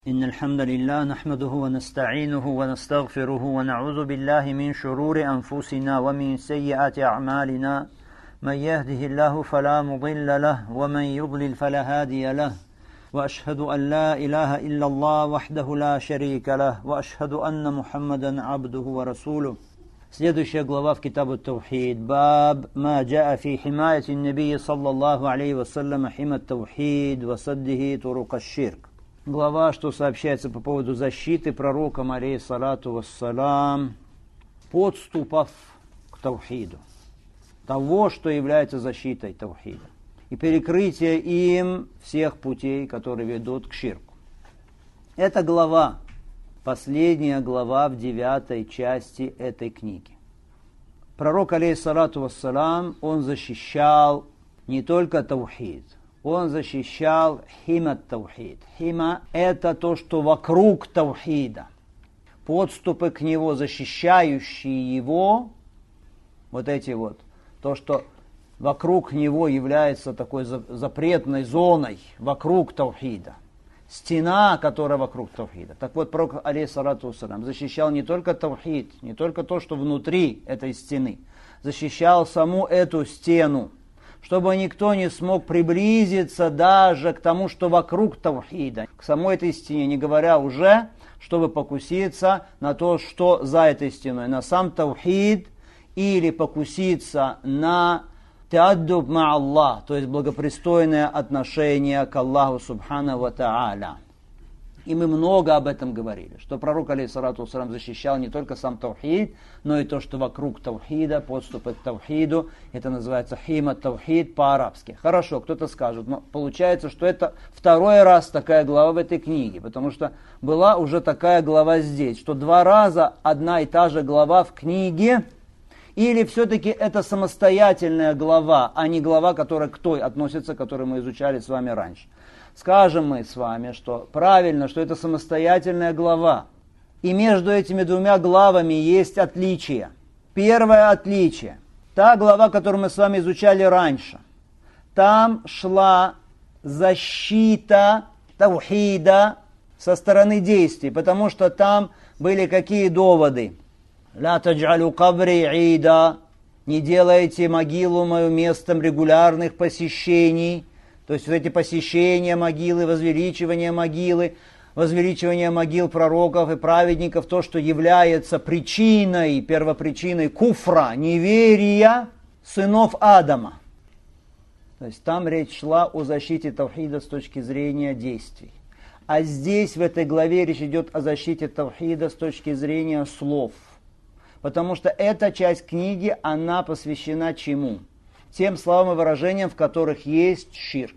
إن الحمد لله نحمده ونستعينه ونستغفره ونعوذ بالله من شرور أنفسنا ومن سيئات أعمالنا من يهده الله فلا مضل له ومن يضلل فلا هادي له وأشهد أن لا إله إلا الله وحده لا شريك له وأشهد أن محمدا عبده ورسوله. Следующая глава в Китабу Таухид. Баб ма джаа фи химаяти набии саллаллаху алейхи вассалям химат таухид васаддихи турук аш-ширк. Глава, что сообщается по поводу защиты пророком алейхиссалату вассалам подступов к таухиду, того, что является защитой таухида, и перекрытие им всех путей, которые ведут к ширку. Эта глава, последняя глава в 9 части этой книги. Пророк алейхиссалату вассалам, он защищал не только таухид, он защищал химат таухид. Хима – это то, что вокруг таухида. Подступы к него, защищающие его, вот эти вот, то, что вокруг него является такой запретной зоной, вокруг таухида. Стена, которая вокруг таухида. Так вот, пророк алейхиссалату вассалам защищал не только таухид, не только то, что внутри этой стены, защищал саму эту стену, чтобы никто не смог приблизиться даже к тому, что вокруг таухида, к самой этой стене, не говоря уже, чтобы покуситься на то, что за этой стеной, на сам таухид, или покуситься на тааддуб ма Аллах, то есть благопристойное отношение к Аллаху субхана ва тааля. И мы много об этом говорили, что пророк алейхиссалату вассалам защищал не только сам таухид, но и то, что вокруг таухида, подступы к таухиду, это называется химат таухид по-арабски. Хорошо, кто-то скажет, но получается, что это второй раз такая глава в этой книге, потому что была уже такая глава здесь, что 2 раза одна и та же глава в книге, или все-таки это самостоятельная глава, а не глава, которая к той относится, которую мы изучали с вами раньше. Скажем мы с вами, что правильно, что это самостоятельная глава. И между этими 2 главами есть отличие. Первое отличие. Та глава, которую мы с вами изучали раньше. Там шла защита таухида со стороны действий, потому что там были какие доводы? «Ля таджалю кабри ида», не делайте могилу мою местом регулярных посещений. То есть вот эти посещения могилы, возвеличивание могил пророков и праведников, то, что является причиной, первопричиной куфра, неверия сынов Адама. То есть там речь шла о защите таухида с точки зрения действий. А здесь, в этой главе, речь идет о защите таухида с точки зрения слов. Потому что эта часть книги, она посвящена чему? Тем словам и выражениям, в которых есть ширк.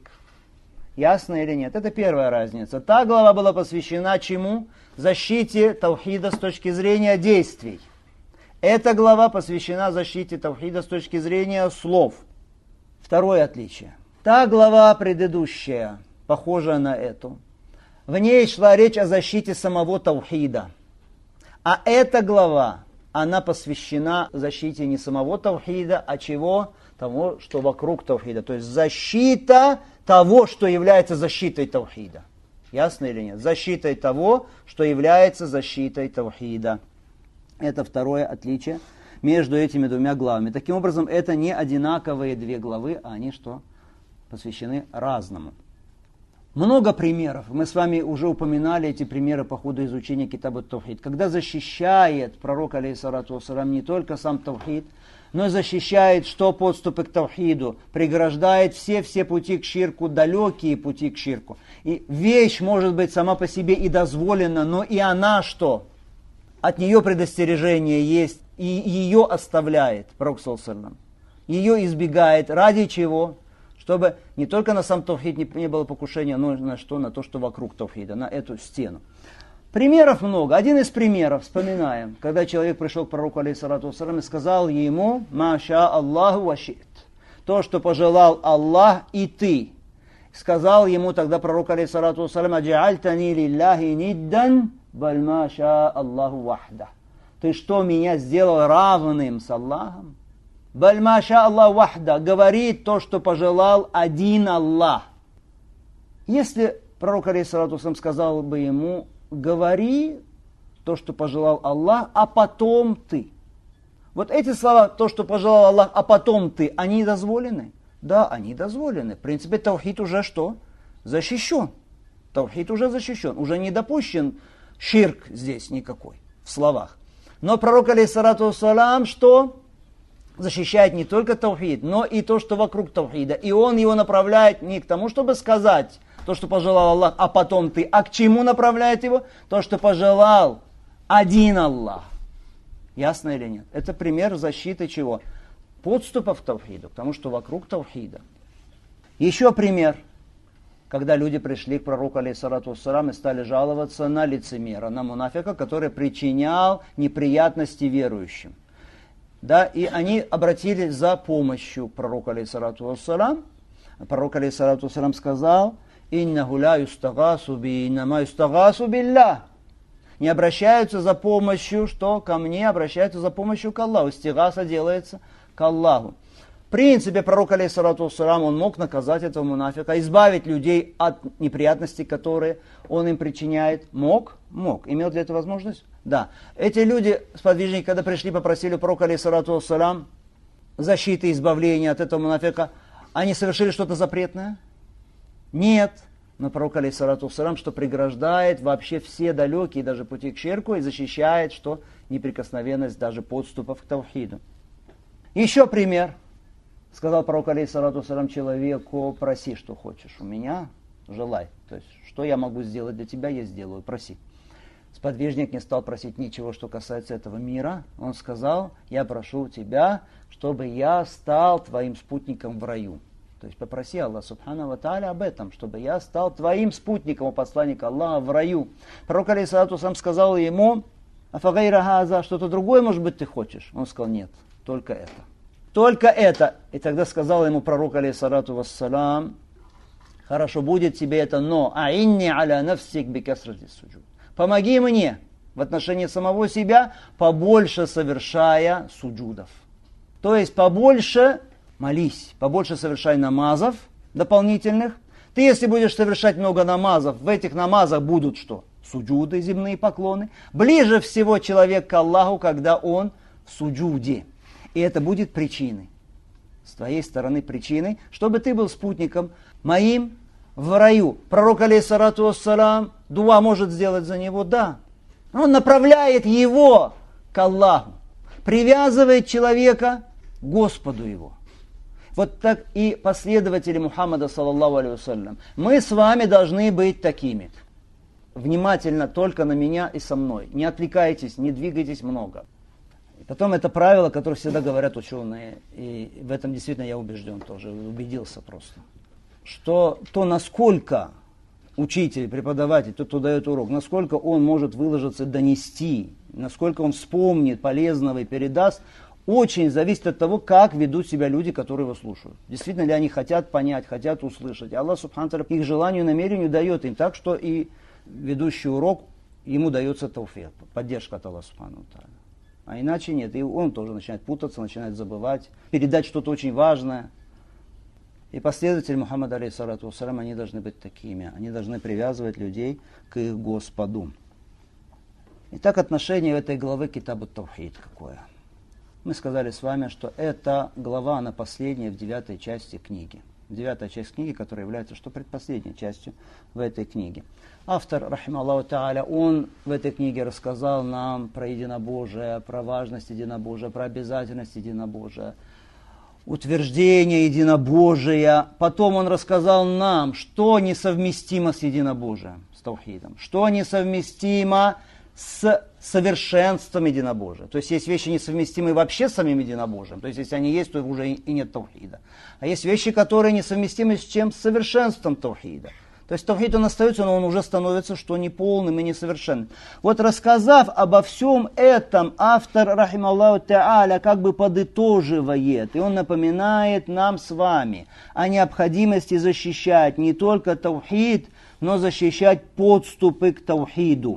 Ясно или нет? Это первая разница. Та глава была посвящена чему? Защите таухида с точки зрения действий. Эта глава посвящена защите таухида с точки зрения слов. Второе отличие. Та глава предыдущая, похожая на эту, в ней шла речь о защите самого таухида. А эта глава, она посвящена защите не самого таухида, а чего? Того, что вокруг таухида. То есть защита того, что является защитой таухида. Ясно или нет? Защитой того, что является защитой таухида. Это второе отличие между этими 2 главами. Таким образом, это не одинаковые 2 главы, а они что? Посвящены разному. Много примеров. Мы с вами уже упоминали эти примеры по ходу изучения Китаба Таухид. Когда защищает пророк алейхиссалату вассалам не только сам таухид, но и защищает, что подступы к таухиду, преграждает все пути к ширку, далекие пути к ширку. И вещь может быть сама по себе и дозволена, но и она что? От нее предостережение есть, и ее оставляет пророк саллаллаху алейхи ва саллям. Ее избегает. Ради чего? Чтобы не только на сам таухид не было покушения, но на что? На то, что вокруг таухида, на эту стену. Примеров много. Один из примеров, вспоминаем, когда человек пришел к пророку алейхиссалату вассалам и сказал ему: «Маша Аллаху вашит», то, что пожелал Аллах и ты. Сказал ему тогда пророк алейхиссалату вассалам: «Аджаальтани лилляхи ниддан, баль маша Аллаху вахда». Ты что, меня сделал равным с Аллахом? «Баль маша Аллаху вахда», говорит то, что пожелал один Аллах. Если пророк, алейхиссалату вассалям, сказал бы ему: говори то, что пожелал Аллах, а потом ты. Вот эти слова, то, что пожелал Аллах, а потом ты, они дозволены? Да, они дозволены. В принципе, таухид уже что? Защищен. Таухид уже защищен. Уже не допущен ширк здесь никакой в словах. Но пророк, алейхиссалату вассалям, что? Защищает не только таухид, но и то, что вокруг таухида. И он его направляет не к тому, чтобы сказать то, что пожелал Аллах, а потом ты. А к чему направляет его? То, что пожелал один Аллах. Ясно или нет? Это пример защиты чего? Подступов к таухиду, потому что вокруг таухида. Еще пример, когда люди пришли к пророку, алейхиссалату вассалам, и стали жаловаться на лицемера, на мунафика, который причинял неприятности верующим. Да, и они обратились за помощью к пророку, алейхиссалату вассалам. Пророк, алейхиссалату вассалам, сказал: «Иннаху ла юстагасу би, иннама юстагасу биллах». Не обращаются за помощью, что ко мне, обращаются за помощью к Аллаху. Истигаса делается к Аллаху. В принципе, пророк, алейхиссалату вассалам, он мог наказать этого мунафика, избавить людей от неприятностей, которые он им причиняет. Мог? Мог. Имел для этого возможность? Да. Эти люди, сподвижники, когда пришли, попросили пророка, алейхиссалату вассалам, защиты и избавления от этого мунафика, они совершили что-то запретное? Нет. Но пророк, алейхиссалату вассалам, что преграждает вообще все далекие даже пути к ширку и защищает, что неприкосновенность даже подступов к таухиду. Еще пример. Сказал пророк, алейхиссалату вассалам, человеку: проси, что хочешь у меня, желай. То есть, что я могу сделать для тебя, я сделаю, проси. Сподвижник не стал просить ничего, что касается этого мира. Он сказал: я прошу у тебя, чтобы я стал твоим спутником в раю. То есть попроси Аллах субхану ва тааля об этом, чтобы я стал твоим спутником, у посланника Аллаха, в раю. Пророк, алейхиссалату вассалам, сказал ему: афагайра газа, что-то другое, может быть, ты хочешь? Он сказал: нет, только это. Только это. И тогда сказал ему пророк, алейхиссалату вассалам: хорошо, будет тебе это, но аинни аля нафсик бикасрати суджуд. Помоги мне в отношении самого себя, побольше совершая суджудов. То есть побольше молись, побольше совершай намазов дополнительных. Ты, если будешь совершать много намазов, в этих намазах будут что? Суджуды, земные поклоны. Ближе всего человек к Аллаху, когда он в суджуде. И это будет причиной, с твоей стороны причиной, чтобы ты был спутником моим в раю. Пророк, алейхиссалату вассалам, дуа может сделать за него? Да. Он направляет его к Аллаху, привязывает человека к Господу его. Вот так и последователи Мухаммада, саллаллаху алейхи вассалям. Мы с вами должны быть такими. Внимательно только на меня и со мной. Не отвлекайтесь, не двигайтесь много. И потом это правило, которое всегда говорят ученые. И в этом действительно я убежден тоже, убедился просто. Что то, насколько учитель, преподаватель, тот, кто дает урок, насколько он может выложиться, донести, насколько он вспомнит полезного и передаст, очень зависит от того, как ведут себя люди, которые его слушают. Действительно ли они хотят понять, хотят услышать. И Аллах субхану ва тааля их желанию и намерению дает им так, что и ведущий урок, ему дается тауфик, поддержка от Аллаха субхану ва тааля. А иначе нет. И он тоже начинает путаться, начинает забывать, передать что-то очень важное. И последователи Мухаммада, алейхиссалату вассалям, они должны быть такими. Они должны привязывать людей к их Господу. Итак, отношение этой главы к Китабу Таухид какое? Мы сказали с вами, что эта глава, она последняя в 9 части книги. 9 часть книги, которая является что предпоследней частью в этой книге. Автор, рахима Аллаху тааля, он в этой книге рассказал нам про единобожие, про важность единобожия, про обязательность единобожия, утверждение единобожия. Потом он рассказал нам, что несовместимо с единобожием, с таухидом, что несовместимо с совершенством единобожия. То есть есть вещи несовместимые вообще с самим единобожием. То есть если они есть, то уже и нет таухида. А есть вещи, которые несовместимы с чем? С совершенством таухида. То есть таухид он остается, но он уже становится что неполным и несовершенным. Вот рассказав обо всем этом, автор, рахима Аллаху тааля, как бы подытоживает. И он напоминает нам с вами о необходимости защищать не только таухид, но защищать подступы к таухиду.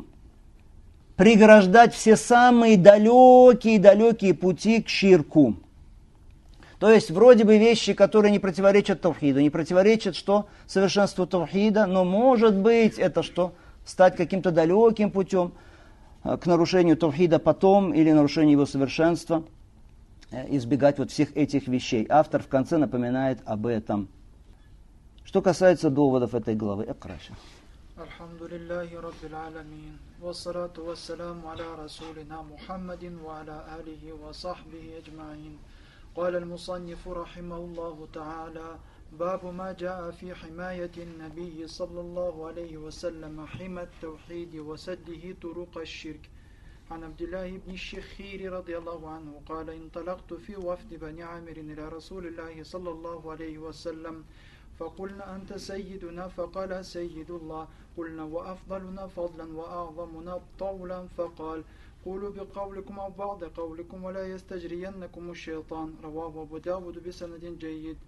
Преграждать все самые далекие пути к ширку. То есть вроде бы вещи, которые не противоречат тавхиду, не противоречат что? Совершенству тавхида, но может быть это что? Стать каким-то далеким путем к нарушению тавхида потом или нарушению его совершенства, избегать вот всех этих вещей. Автор в конце напоминает об этом. Что касается доводов этой главы. Икраша. Алхамдулиллахи Раббил Аламин. Вассалату вассаламу аля расулина Мухаммадин ва аля алихи ва сахбихи аджмаин. قال المصنف رحمه الله تعالى باب ما جاء في حماية النبي صلى الله عليه وسلم حمى التوحيد وسده طرق الشرك عن عبد الله بن الشخير رضي الله عنه قال انطلقت في وفد بني عامر إلى رسول الله صلى الله عليه وسلم فقلنا أنت سيدنا فقال سيد الله قلنا وأفضلنا فضلا وأعظمنا طولا فقال قولوا بقولكم أو بعض قولكم ولا يستجرينكم الشيطان رواه أبو داود بسند جيد.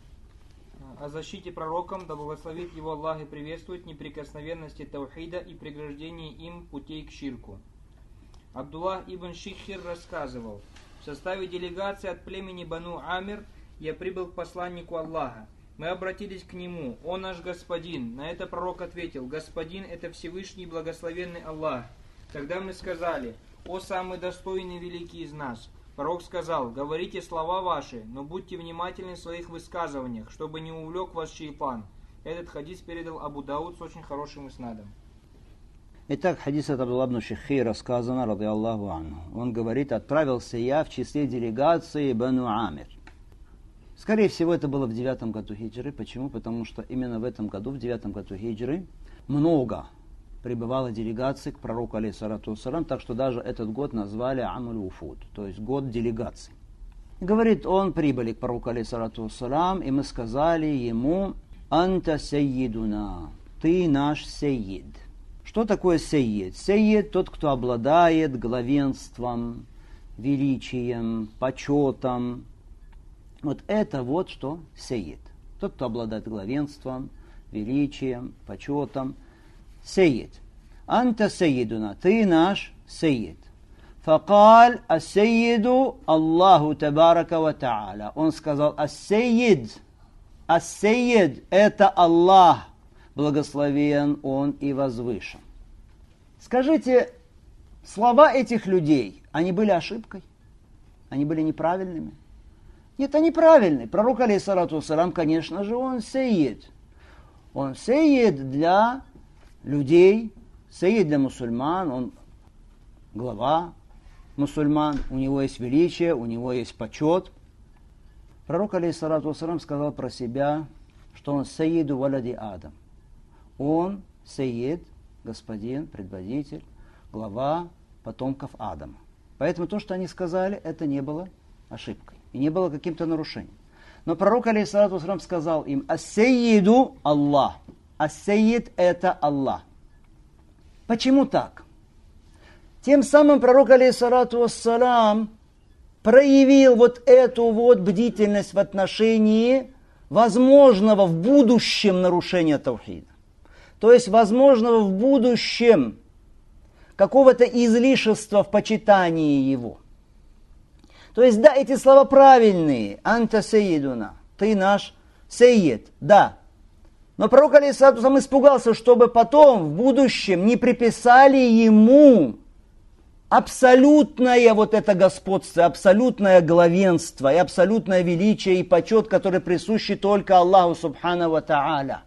О защите пророком, да благословит его Аллах и приветствует неприкосновенности таухида и преграждении им путей к ширку. Абдуллах ибн Шихир рассказывал: в составе делегации от племени Бану Амир я прибыл к посланнику Аллаха. Мы обратились к нему: «О наш господин!» На это пророк ответил: «Господин — это Всевышний благословенный Аллах». Тогда мы сказали: «О самый достойный и великий из нас!» Пророк сказал: «Говорите слова ваши, но будьте внимательны в своих высказываниях, чтобы не увлек вас шейтан». Этот хадис передал Абу Дауд с очень хорошим иснадом. Итак, хадис от Абдулла ибн Шихира сказано, ради Аллаху анху. Он говорит: отправился я в числе делегации Бану Амир. Скорее всего, это было в 9 году хиджры. Почему? Потому что именно в этом году, в 9 году хиджры, много прибывало делегаций к пророку, алейхиссалату вассалам, так что даже этот год назвали Амуль Уфуд, то есть год делегаций. Говорит, он прибыли к пророку, алейхиссалату вассалам, и мы сказали ему: «Анта сейидуна», ты наш сейид. Что такое сейид? Сейид — тот, кто обладает главенством, величием, почетом. Вот это вот что сейид. Тот, кто обладает главенством, величием, почетом. Сейид. Анта сейидуна, ты наш сейид. Факаль ас-сейиду Аллаху табарака ва та'аля. Он сказал: ас-сейид это Аллах, благословен Он и возвышен. Скажите, слова этих людей, они были ошибкой? Они были неправильными? Нет, они правильные. Пророк, алейхиссалату вассалам, конечно же, он сейид. Он сейид для людей, сейид для мусульман, он глава мусульман, у него есть величие, у него есть почет. Пророк, алейхиссалату вассалам, сказал про себя, что он сейиду валади Адам. Он сейид, господин, предводитель, глава потомков Адама. Поэтому то, что они сказали, это не было ошибкой и не было каким-то нарушением. Но пророк, алейхиссалату вассалам, сказал им: ас-сейиду Аллах. Ас-сейид это Аллах. Почему так? Тем самым пророк, алейхиссалату вассалам, проявил вот эту вот бдительность в отношении возможного в будущем нарушения тавхида. То есть возможного в будущем какого-то излишества в почитании его. То есть, да, эти слова правильные. Анта сейидуна, ты наш сейид, да. Но пророк, алейхиссалату вассалам, испугался, чтобы потом в будущем не приписали ему абсолютное вот это господство, абсолютное главенство и абсолютное величие и почет, который присущи только Аллаху субхану ва тааля.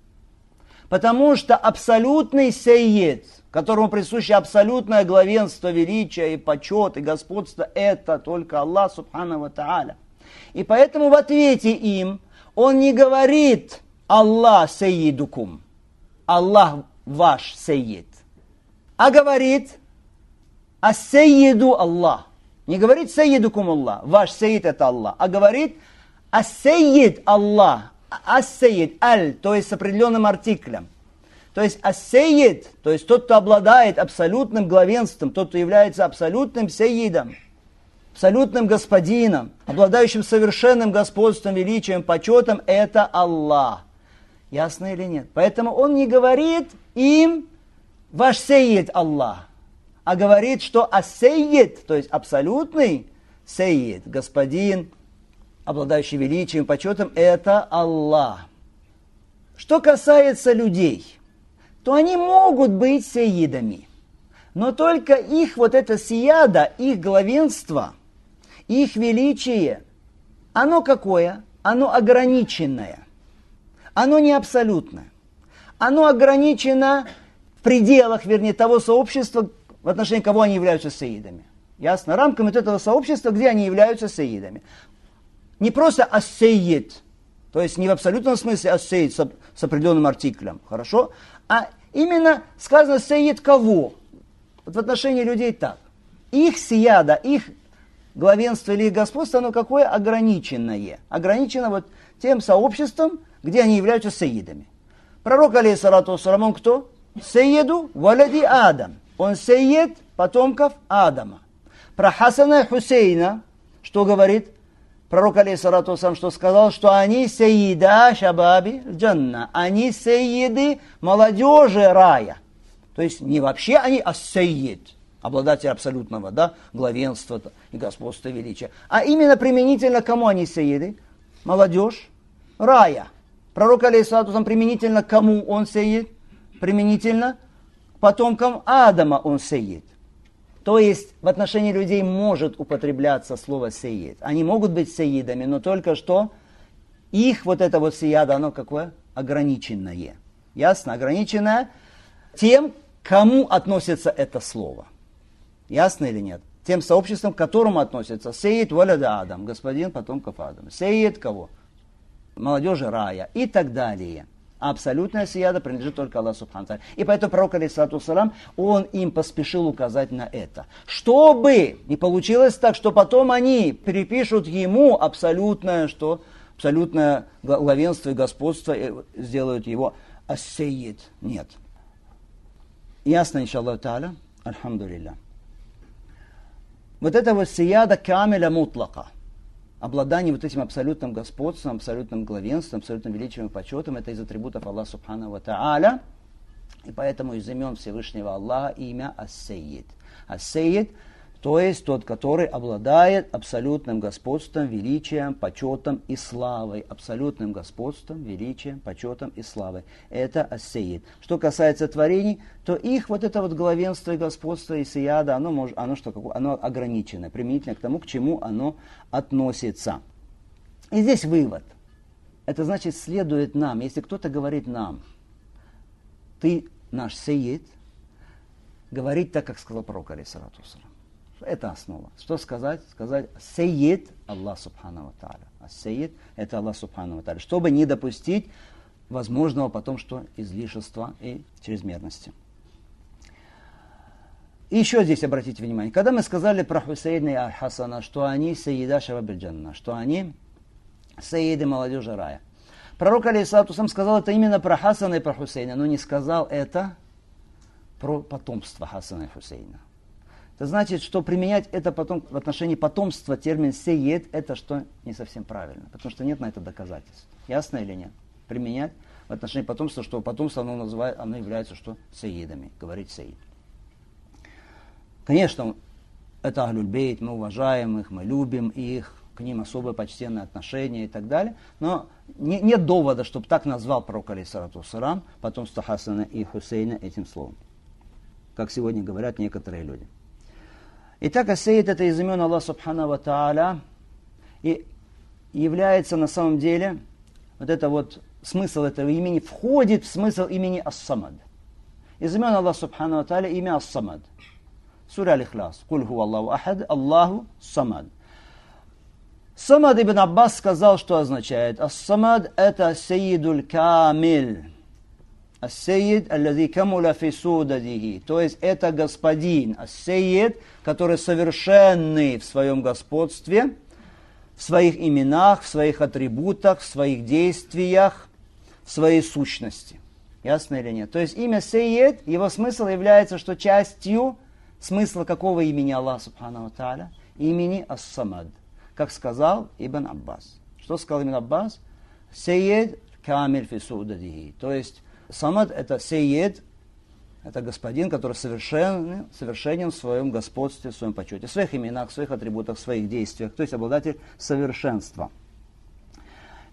Потому что абсолютный сейид, которому присуще абсолютное главенство, величие и почет и господство, это только Аллах субхану ва тааля. И поэтому в ответе им он не говорит: Аллах сейидукум, Аллах ваш сейид, а говорит: ас-сейиду Аллах. Не говорит сейидукум Аллах, ваш сейид это Аллах, а говорит ас-сейид Аллах. Ас-сейид, аль, то есть с определенным артиклем. То есть ас-сейид, то есть тот, кто обладает абсолютным главенством, тот, кто является абсолютным сейидом, абсолютным господином, обладающим совершенным господством, величием, почетом, это Аллах. Ясно или нет? Поэтому он не говорит им: ваш сейид Аллах, а говорит, что ас-сейид, то есть абсолютный сейид, господин, обладающий величием, почетом, это Аллах. Что касается людей, то они могут быть сеидами, но только их вот это сияда, их главенство, их величие, оно какое? Оно ограниченное, оно не абсолютное, оно ограничено в пределах, вернее, того сообщества, в отношении кого они являются сеидами. Ясно? Рамками вот этого сообщества, где они являются сеидами. Не просто ас-сеид, то есть не в абсолютном смысле ас-сеид с определенным артиклем, хорошо? А именно сказано сеид кого? Вот в отношении людей так. Их сияда, их главенство или их господство, оно какое? Ограниченное. Ограничено вот тем сообществом, где они являются сеидами. Пророк, алейхиссалату вассалам, он кто? Сеиду валади Адам. Он сеид потомков Адама. Про Хасана и Хусейна, что говорит пророк, алейхиссалату вассалам, что сказал, что они сеида шабаби джанна. Они сеиды молодежи рая. То есть не вообще они, а сеид, обладатель абсолютного, да, главенства и господства, величия. А именно применительно к кому они сеиды? Молодежь рая. Пророк, алейхиссалату вассалам, применительно к кому он сеид? Применительно к потомкам Адама он сеид. То есть в отношении людей может употребляться слово сеид. Они могут быть сеидами, но только что их вот это вот сияда, оно какое? Ограниченное. Ясно? Ограниченное тем, кому относится это слово. Ясно или нет? Тем сообществом, к которому относится сеид валяда Адам, господин потомков Адама. Сеид кого? Молодежи рая и так далее. Абсолютная сияда принадлежит только Аллаху субхану ва тааля. И поэтому пророк, алейхиссалату вассалам, он им поспешил указать на это. Чтобы не получилось так, что потом они перепишут ему абсолютное, что? Абсолютное главенство и господство, и сделают его ас-сеид. Нет. Ясно, иншаллаху тааля? Альхамдулилля. Вот это вот сияда камиля мутлака. Обладание вот этим абсолютным господством, абсолютным главенством, абсолютным величием и почетом, это из атрибутов Аллаха субхану ва тааля. И поэтому из имен Всевышнего Аллаха имя ас-сеид. Ас-сеид, то есть тот, который обладает абсолютным господством, величием, почетом и славой. Абсолютным господством, величием, почетом и славой. Это ас-сеид. Что касается творений, то их вот это вот главенство и господство и сияда, оно ограничено, применительно к тому, к чему оно относится. И здесь вывод. Это значит, следует нам, если кто-то говорит нам, ты наш сеид, говорить так, как сказал пророк, алейхиссалату вассалам. Это основа. Что сказать? Сказать сеид Аллах субхану ва тааля. А сеид это Аллах субхану ва тааля. Чтобы не допустить возможного потом что излишества и чрезмерности. И еще здесь обратите внимание. Когда мы сказали про Хусейна и Аль-Хасана, что они сеида шабабиль джанна, что они сеиды молодежи рая. Пророк, алейхиссалату вассалам, сказал это именно про Хасана и про Хусейна, но не сказал это про потомство Хасана и Хусейна. Это значит, что применять это потом в отношении потомства термин «сеид» это что не совсем правильно, потому что нет на это доказательств. Ясно или нет? Применять в отношении потомства, что потомство оно является что сеидами, говорить «сеид». Конечно, это ахлюль-бейт, мы уважаем их, мы любим их, к ним особое почтенное отношение и так далее, но нет довода, чтобы так назвал пророк, алейхиссалату вассалам, потомство Хасана и Хусейна этим словом, как сегодня говорят некоторые люди. Итак, ас-сеид это из имен Аллаха субхану ва тааля и является на самом деле, вот это вот смысл этого имени входит в смысл имени ас-самад. Из имен Аллаха субхану ва тааля имя ас-самад. Сура Аль-Ихлас. Куль ху Аллаху ахад, Аллаху самад. Самад ибн Аббас сказал, что означает. Ас-самад это сейидуль камиль. Ас-сейид, аллази камуля фи судадихи. То есть это господин. Ас-сейид, который совершенный в своем господстве, в своих именах, в своих атрибутах, в своих действиях, в своей сущности. Ясно или нет? То есть имя Сейид, его смысл является, что частью смысла какого имени Аллаха субхану ва тааля? Имени Ас-Самад. Как сказал Ибн Аббас. Что сказал Ибн Аббас? Сейид камиль фи судадихи. То есть Самад это Сейид, это господин, который совершенен в своем господстве, в своем почете, в своих именах, в своих атрибутах, в своих действиях. То есть обладатель совершенства.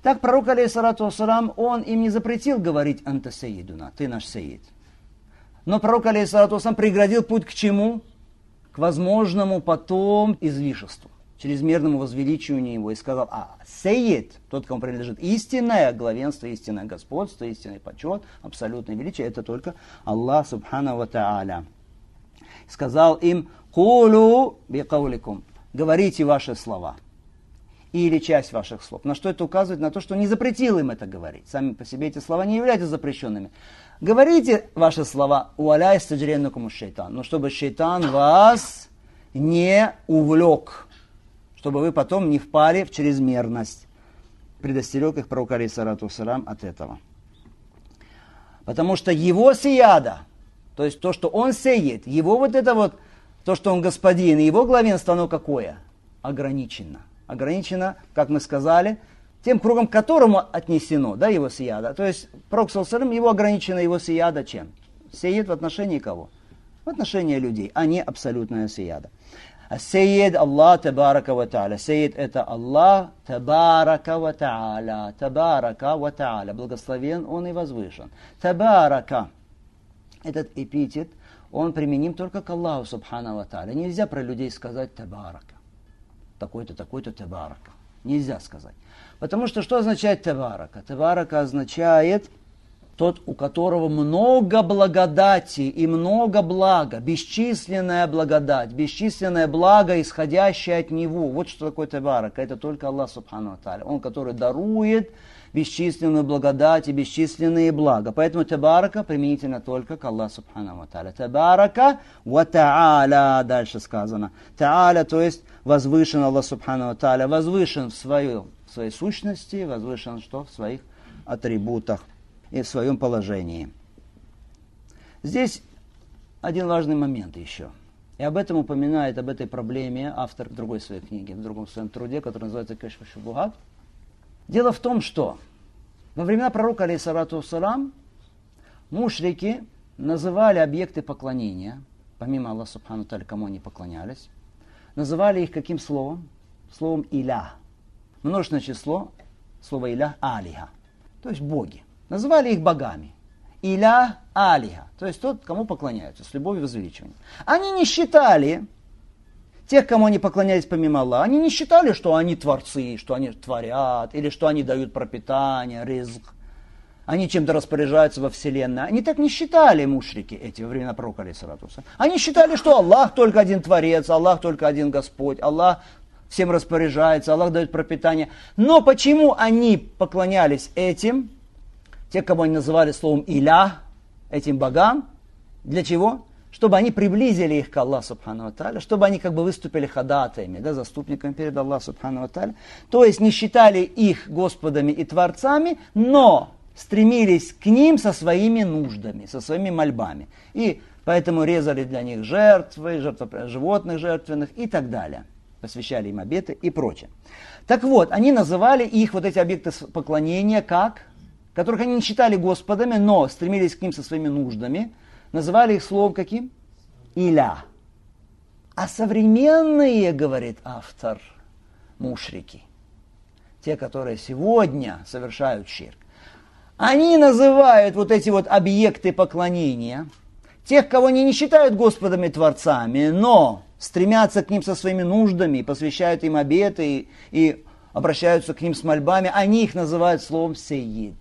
Так пророк, алейхиссалату вассалам, он им не запретил говорить «Анта сайидуна», «Ты наш сайид». Но пророк, алейхиссалату вассалам, преградил путь к чему? К возможному потом излишеству, чрезмерному возвеличиванию его. И сказал: сайид, тот, кому принадлежит истинное главенство, истинное господство, истинный почет, абсолютное величие, это только Аллах субхану ва тааля. Сказал им: «Кулу бикауликум», говорите ваши слова. Или часть ваших слов. На что это указывает? На то, что не запретил им это говорить. Сами по себе эти слова не являются запрещенными. Говорите ваши слова, уаляй стаджиреннакум шейтан, но чтобы шейтан вас не увлек, чтобы вы потом не впали в чрезмерность. Предостерег их пророк, алейхиссалату вассалам, от этого. Потому что его сияда, то есть то, что он сеет, его вот это вот, то, что он господин, и его главенство, оно какое? Ограничено. Ограничено, как мы сказали, тем кругом, к которому отнесено, да, его сияда. То есть пророк, саллаллаху, его ограничено, его сияда чем? Сеет в отношении кого? В отношении людей, а не абсолютная сияда. Сейд Аллах табарака ва тааля. Сейд это Аллах табарака ва тааля. Табарака ва тааля. Благословен он и возвышен. Табарака. Этот эпитет, он применим только к Аллаху субхану ва тааля. Нельзя про людей сказать табарака. Такой-то, такой-то табарака. Нельзя сказать. Потому что что означает табарака? Табарака означает тот, у которого много благодати и много блага, бесчисленная благодать, бесчисленное благо, исходящее от него. Вот что такое табарака. Это только Аллах субхану ва тааля. Он, который дарует бесчисленную благодать и бесчисленные блага. Поэтому табарака применительно только к Аллаху субхану ва тааля. Табарака ва тааля, дальше сказано. Тааля, то есть возвышен Аллах субхану ва тааля, возвышен в своей сущности, возвышен что? В своих атрибутах и в своем положении. Здесь один важный момент еще. И об этом упоминает, об этой проблеме автор в другой своей книге, в другом своем труде, который называется «Кашф аш-шубухат». Дело в том, что во времена пророка, алейхиссалату вассалам, мушрики называли объекты поклонения, помимо Аллаха субхану тааля, кому они поклонялись, называли их каким словом? Словом «илях». Множественное число, слово «илях» – «алиха», то есть боги. Называли их богами. «Илях» – «алиха», то есть тот, кому поклоняются, с любовью и возвеличиванием. Они не считали тех, кому они поклонялись помимо Аллаха, они не считали, что они творцы, что они творят, или что они дают пропитание, ризк. Они чем-то распоряжаются во вселенной. Они так не считали, мушрики эти, во времена пророка, алейхиссалату вассалам. Они считали, что Аллах только один творец, Аллах только один Господь, Аллах всем распоряжается, Аллах дает пропитание. Но почему они поклонялись этим, те, кого они называли словом «илях», этим богам? Для чего? Чтобы они приблизили их к Аллаху субхану ва тааля, чтобы они как бы выступили ходатаями, да, заступниками перед Аллахом субхану ва тааля. То есть не считали их господами и творцами, но стремились к ним со своими нуждами, со своими мольбами. И поэтому резали для них жертвы, животных жертвенных и так далее. Посвящали им обеты и прочее. Так вот, они называли их, вот эти объекты поклонения, как? Которых они не считали господами, но стремились к ним со своими нуждами. Называли их словом каким? Иля. А современные, говорит автор, мушрики, те, которые сегодня совершают ширк, они называют вот эти вот объекты поклонения, тех, кого они не считают господами творцами, но стремятся к ним со своими нуждами, посвящают им обеты и обращаются к ним с мольбами, они их называют словом сейид.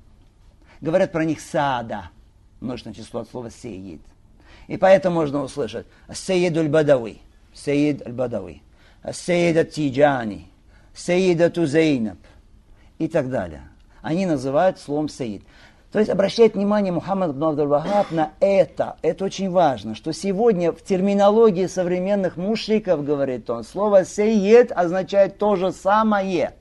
Говорят про них саада. Множественное число от слова «сейид». И поэтому можно услышать «сейид аль-бадави», «сейид аль-бадави», «сейид ат-тиджани», «сейид ат-зейнаб» и так далее. Они называют словом «сейид». То есть обращает внимание Мухаммад ибн Абдул-Вахаб на это. Это очень важно, что сегодня в терминологии современных мушриков, говорит он, слово «сейид» означает то же самое,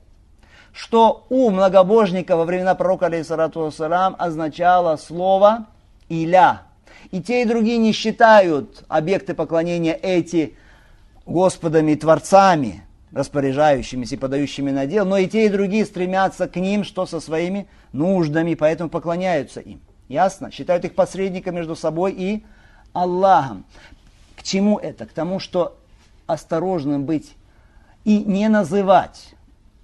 что у многобожников во времена пророка, алейхиссалату вассалам, означало слово «иля». И те, и другие не считают объекты поклонения эти господами и творцами, распоряжающимися и подающими на дело, но и те, и другие стремятся к ним, что со своими нуждами, поэтому поклоняются им. Ясно? Считают их посредниками между собой и Аллахом. К чему это? К тому, что осторожным быть и не называть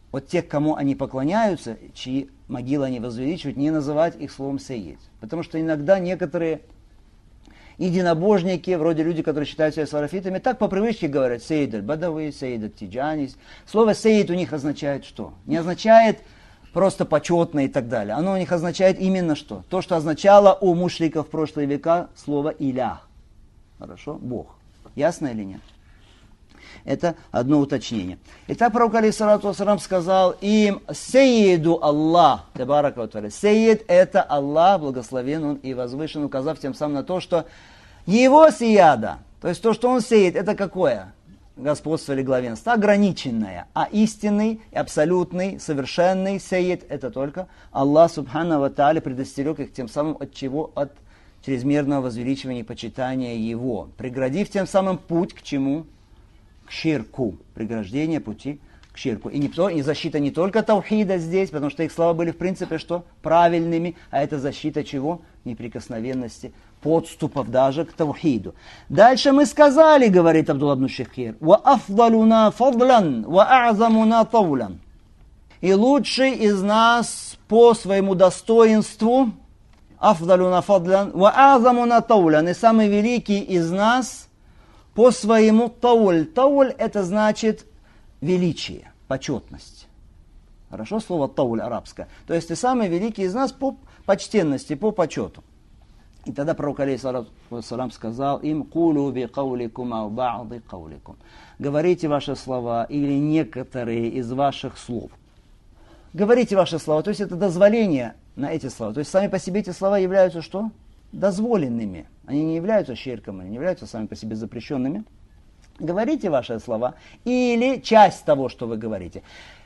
вот тех, кому они поклоняются, чьи могилы они возвеличивают, не называть их словом «сейид». Потому что иногда некоторые единобожники, вроде люди, которые считают себя салафитами, так по привычке говорят «сейид аль-бадавы», «сейид аль-тиджани». Слово «сейид» у них означает что? Не означает просто почетно и так далее. Оно у них означает именно что? То, что означало у мушриков в прошлые века слово «илях». Хорошо? Бог. Ясно или нет? Это одно уточнение. Итак, пророк алейхиссалату вассалам сказал им: «Сейиду Аллах». Сейид – это Аллах, благословен Он и возвышен, указав тем самым на то, что Его сияда, то есть то, что Он сеет, это какое? Господство или главенство? Ограниченное. А истинный, абсолютный, совершенный сейид – это только Аллах субхану ва тааля предостерег их тем самым от чего? От чрезмерного возвеличивания и почитания Его, преградив тем самым путь к чему? К ширку, преграждение пути к ширку. И защита не только таухида здесь, потому что их слова были в принципе что? Правильными, а это защита чего? Неприкосновенности, подступов даже к таухиду. Дальше мы сказали, говорит Абдулла ибн Шихир, «Ва афдалуна фадлян, ва а'замуна тавлян». И лучший из нас по своему достоинству, афдалуна фадлян, ва а'замуна тавлян, и самый великий из нас по своему тауль. Тауль это значит величие, почетность. Хорошо, слово тауль арабское. То есть ты самый великий из нас по почтенности, по почету. И тогда пророк алейхиссалату вассалам сказал им: «Кулу би кауликум ау ба'ди кауликум». Говорите ваши слова или некоторые из ваших слов. Говорите ваши слова, то есть это дозволение на эти слова. То есть сами по себе эти слова являются что? Дозволенными. Они не являются ширком, они не являются сами по себе запрещенными. Говорите ваши слова или часть того, что вы говорите.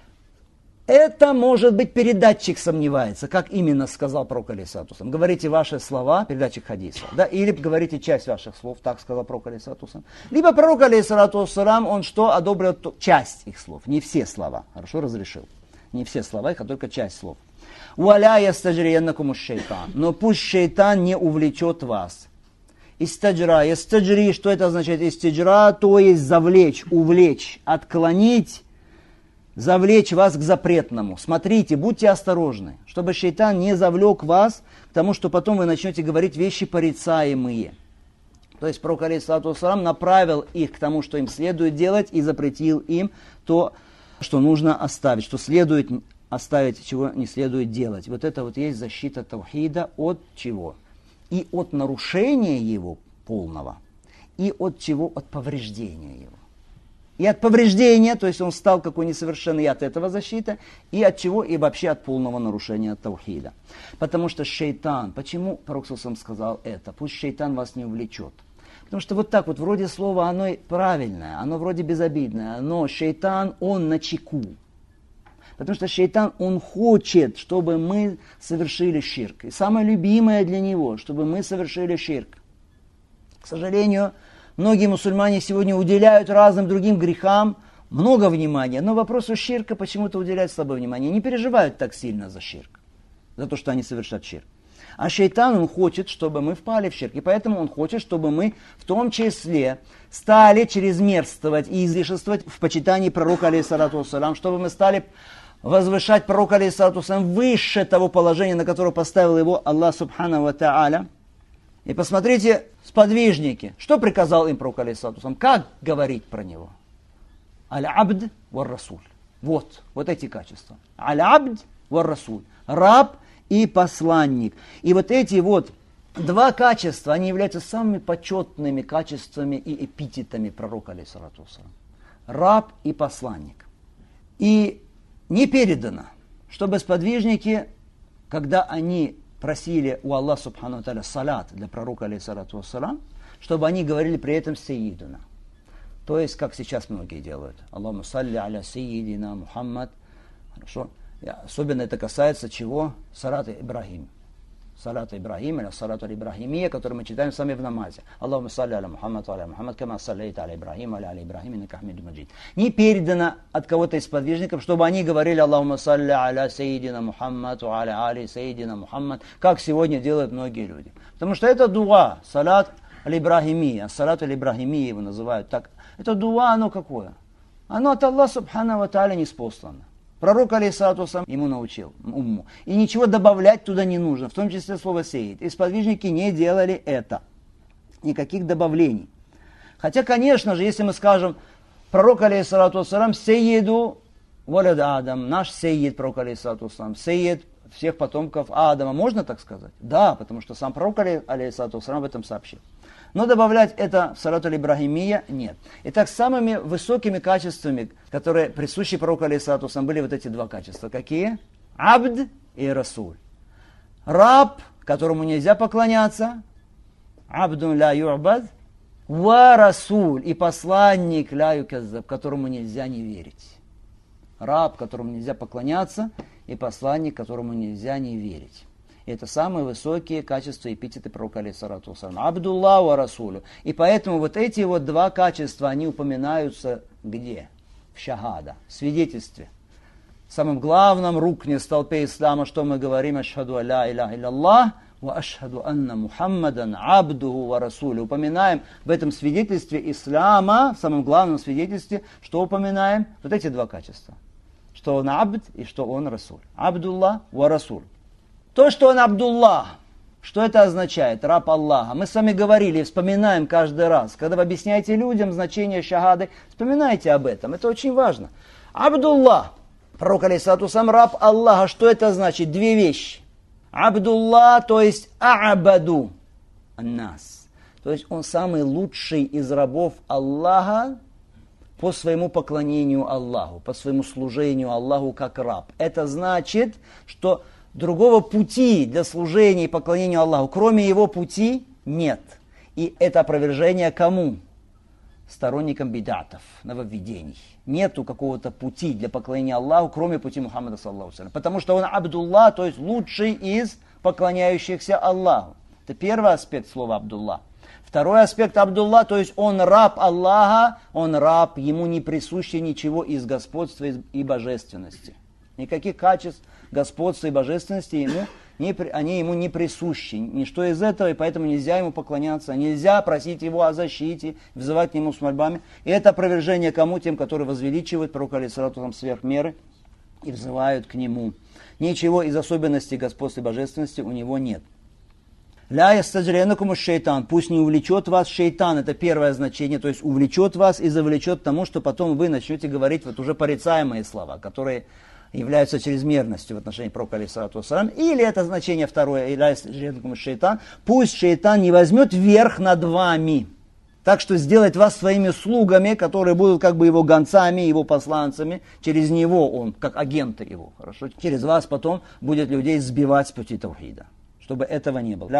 Это может быть передатчик сомневается, как именно сказал пророк алейхиссалату вассалам. Говорите ваши слова, передатчик хадиса. Да? Или говорите часть ваших слов, так сказал пророк алейхиссалату вассалам. Либо пророк алейхиссалату вассалам, он что? Одобрил часть их слов, не все слова. Хорошо, разрешил. Не все слова, их, а только часть слов. «Валя ястаджрияннакуму шейтан». Но пусть шейтан не увлечет вас. Истаджра. Истаджри, что это означает? Истаджра, то есть завлечь, увлечь, отклонить, завлечь вас к запретному. Смотрите, будьте осторожны, чтобы шейтан не завлек вас к тому, что потом вы начнете говорить вещи порицаемые. То есть пророк алейхиссалату вассалам направил их к тому, что им следует делать, и запретил им то, что нужно оставить, что следует оставить, чего не следует делать. Вот это вот есть защита таухида от чего? И от нарушения его полного, и от чего? От повреждения его. И от повреждения, то есть он стал какой несовершенный, и от этого защита, и от чего? И вообще от полного нарушения таухида. Потому что шейтан, почему пророк сам сказал это? Пусть шейтан вас не увлечет. Потому что вот так вот, вроде слово, оно правильное, оно вроде безобидное, но шейтан, он на чеку. Потому что шейтан, он хочет, чтобы мы совершили ширк. И самое любимое для него, чтобы мы совершили ширк. К сожалению, многие мусульмане сегодня уделяют разным другим грехам много внимания, но вопросу ширка почему-то уделяют слабое внимание. Не переживают так сильно за ширк, за то, что они совершат ширк. А шейтан, он хочет, чтобы мы впали в ширк. И поэтому он хочет, чтобы мы в том числе стали чрезмерствовать и излишествовать в почитании пророка алейхиссалату вассалам, чтобы мы стали возвышать пророка алейхиссалату вассалам выше того положения, на которое поставил его Аллах субхану ва тааля. И посмотрите, сподвижники, что приказал им пророк алейхиссалату вассалам, как говорить про него. Аль-абд вар-расуль. Вот эти качества. Аль-абд вар-расуль. Раб и посланник. И вот эти вот два качества, они являются самыми почетными качествами и эпитетами пророка алейхиссалату вассалам. Раб и посланник. И не передано, чтобы сподвижники, когда они просили у Аллаха субхану ва тааля салат для пророка алейхиссалату вассалам, чтобы они говорили при этом «Сейидуна». То есть, как сейчас многие делают. Аллахумма салли аля сейидина Мухаммад. Хорошо. Особенно это касается чего? Салата Ибрахим. Салата Ибрахим или салата Ибрахимия, который мы читаем сами в намазе. Аллахумма салли аля Мухаммад ва аля Мухаммад, кама саллейта аля Ибрахим, аля Ибрахим, иннака хамиду маджид. Не передано от кого-то из сподвижников, чтобы они говорили Аллахумма салли аля сейидина Мухаммад ва аля али сейидина Мухаммад, как сегодня делают многие люди. Потому что это дуа, салат аль-Ибрахимия, салат аль-Ибрахимия его называют так. Это дуа, оно какое? Оно от Аллаха субхану ва тааля ниспослано. Пророк, алейхиссалату вассалам, ему научил умму. И ничего добавлять туда не нужно, в том числе слово «сейид». И сподвижники не делали это. Никаких добавлений. Хотя, конечно же, если мы скажем, пророк, алейхиссалату вассалам, «сейиду валяд Адам», наш сейид, пророк, алейхиссалату вассалам, сейид всех потомков Адама, можно так сказать? Да, потому что сам пророк, алейхиссалату вассалам, об этом сообщил. Но добавлять это в салату аль-Ибрахимия нет. Итак, самыми высокими качествами, которые присущи пророку, алейхиссалату вассалам, были вот эти два качества. Какие? Абд и Расуль. Раб, которому нельзя поклоняться, абдун ля ю'бад, ва Расуль, и посланник ля юказзаб, которому нельзя не верить. Раб, которому нельзя поклоняться, и посланник, которому нельзя не верить. И это самые высокие качества эпитеты пророка, алейхиссалату вассалам. Абдуллах ва Расулю. И поэтому вот эти вот два качества, они упоминаются где? В шахада, в свидетельстве. В самом главном рукне, столпе ислама, что мы говорим: ашхаду ля иляха илляллах ва ашхаду анна Мухаммадан абдуху ва Расулю. Упоминаем в этом свидетельстве ислама, в самом главном свидетельстве, что упоминаем? Вот эти два качества. Что он абд и что он Расуль. Абдуллах ва Расуль. То, что он Абдуллах, что это означает? Раб Аллаха. Мы с вами говорили, вспоминаем каждый раз. Когда вы объясняете людям значение шахады, вспоминайте об этом. Это очень важно. Абдуллах. Пророк, алейхиссалату вассалам, раб Аллаха. Что это значит? Две вещи. Абдуллах, то есть а'баду аннас. То есть он самый лучший из рабов Аллаха по своему поклонению Аллаху, по своему служению Аллаху как раб. Это значит, что другого пути для служения и поклонения Аллаху, кроме его пути, нет. И это опровержение кому? Сторонникам бидатов, нововведений. Нету какого-то пути для поклонения Аллаху, кроме пути Мухаммада, саллаллаху алейхи ва саллям. Потому что он Абдуллах, то есть лучший из поклоняющихся Аллаху. Это первый аспект слова Абдуллах. Второй аспект Абдуллах, то есть он раб Аллаха, он раб, ему не присуще ничего из господства и божественности. Никаких качеств господства и божественности они ему не присущи. Ничто из этого, и поэтому нельзя ему поклоняться, нельзя просить его о защите, взывать к нему с мольбами. И это опровержение кому? Тем, которые возвеличивают пророка, алейхиссалату вассалам, сверх меры и взывают к нему. Ничего из особенностей господства и божественности у него нет. Ля ястаджренакум шейтан, пусть не увлечет вас шейтан, это первое значение, то есть увлечет вас и завлечет к тому, что потом вы начнете говорить вот уже порицаемые слова, которые являются чрезмерностью в отношении пророка, алейхиссалату вассалам. Или это значение второе, ля ястаджренакум шейтан, пусть шейтан не возьмет верх над вами, так что сделает вас своими слугами, которые будут как бы его гонцами, его посланцами, через него он, как агенты его, хорошо, через вас потом будет людей сбивать с пути таухида. Чтобы этого не было.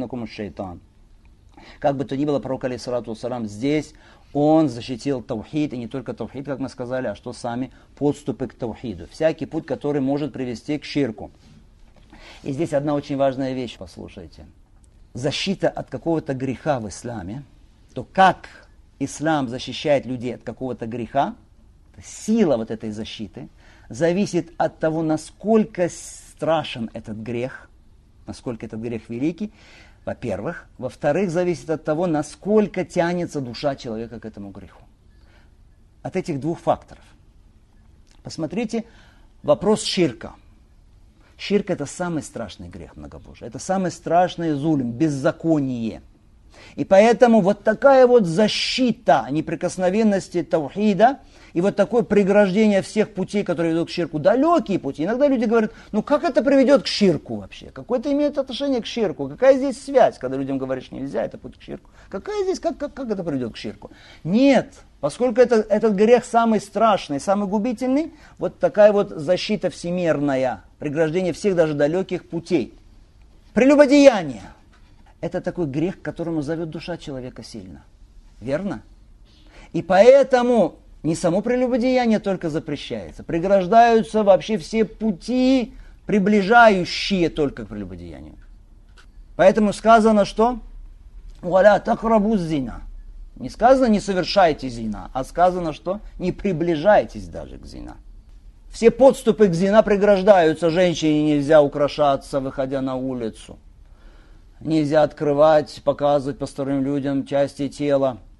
Как бы то ни было, пророк, алейхиссалату вассалам, здесь он защитил таухид, и не только таухид, как мы сказали, а что сами подступы к таухиду. Всякий путь, который может привести к ширку. И здесь одна очень важная вещь, послушайте. Защита от какого-то греха в исламе, то как ислам защищает людей от какого-то греха, сила вот этой защиты зависит от того, насколько страшен этот грех, насколько этот грех великий, во-первых. Во-вторых, зависит от того, насколько тянется душа человека к этому греху. От этих двух факторов. Посмотрите, вопрос ширка. Ширк – это самый страшный грех многобожия. Это самый страшный зулим, беззаконие. И поэтому вот такая вот защита неприкосновенности таухида и вот такое преграждение всех путей, которые ведут к ширку, далекие пути. Иногда люди говорят, ну как это приведет к ширку вообще? Какое это имеет отношение к ширку? Какая здесь связь, когда людям говоришь, нельзя, это путь к ширку? Какая здесь, как это приведет к ширку? Нет, поскольку этот грех самый страшный, самый губительный, вот такая вот защита всемирная, преграждение всех даже далеких путей. Прелюбодеяние. Это такой грех, к которому зовет душа человека сильно. Верно? И поэтому не само прелюбодеяние только запрещается. Преграждаются вообще все пути, приближающие только к прелюбодеянию. Поэтому сказано, что «Уаля такрабу зина». Не сказано «не совершайте зина», а сказано, что «не приближайтесь даже к зина». Все подступы к зина преграждаются. Женщине нельзя украшаться, выходя на улицу. Нельзя открывать, показывать посторонним людям части тела.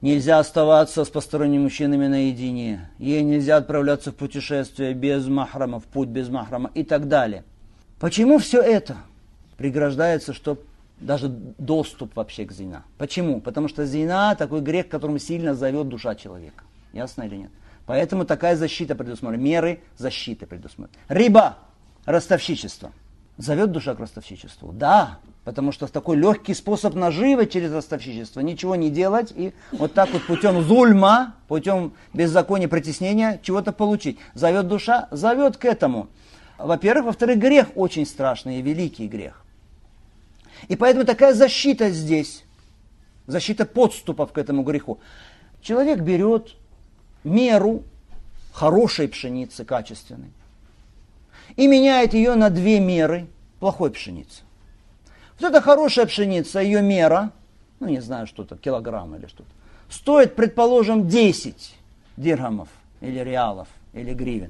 нельзя оставаться с посторонними мужчинами наедине, ей нельзя отправляться в путешествие без махрама, в путь без махрама и так далее. Почему все это преграждается, что даже доступ вообще к зина? Почему? Потому что зина такой грех, которым сильно зовет душа человека. Ясно или нет? Поэтому такая защита предусмотрена, меры защиты предусмотрены. Риба, ростовщичество. Зовет душа к ростовщичеству? Да, потому что такой легкий способ наживы через ростовщичество. Ничего не делать и вот так вот путем зульма, путем беззакония, притеснения чего-то получить. Зовет душа? Зовет к этому. Во-первых. Во-вторых, грех очень страшный и великий грех. И поэтому такая защита здесь, защита подступов к этому греху. Человек берет меру хорошей пшеницы, качественной, и меняет ее на 2 меры плохой пшеницы. Вот эта хорошая пшеница, ее мера, не знаю, что-то, килограмм или что-то, стоит, предположим, 10 дирхамов, или реалов, или гривен.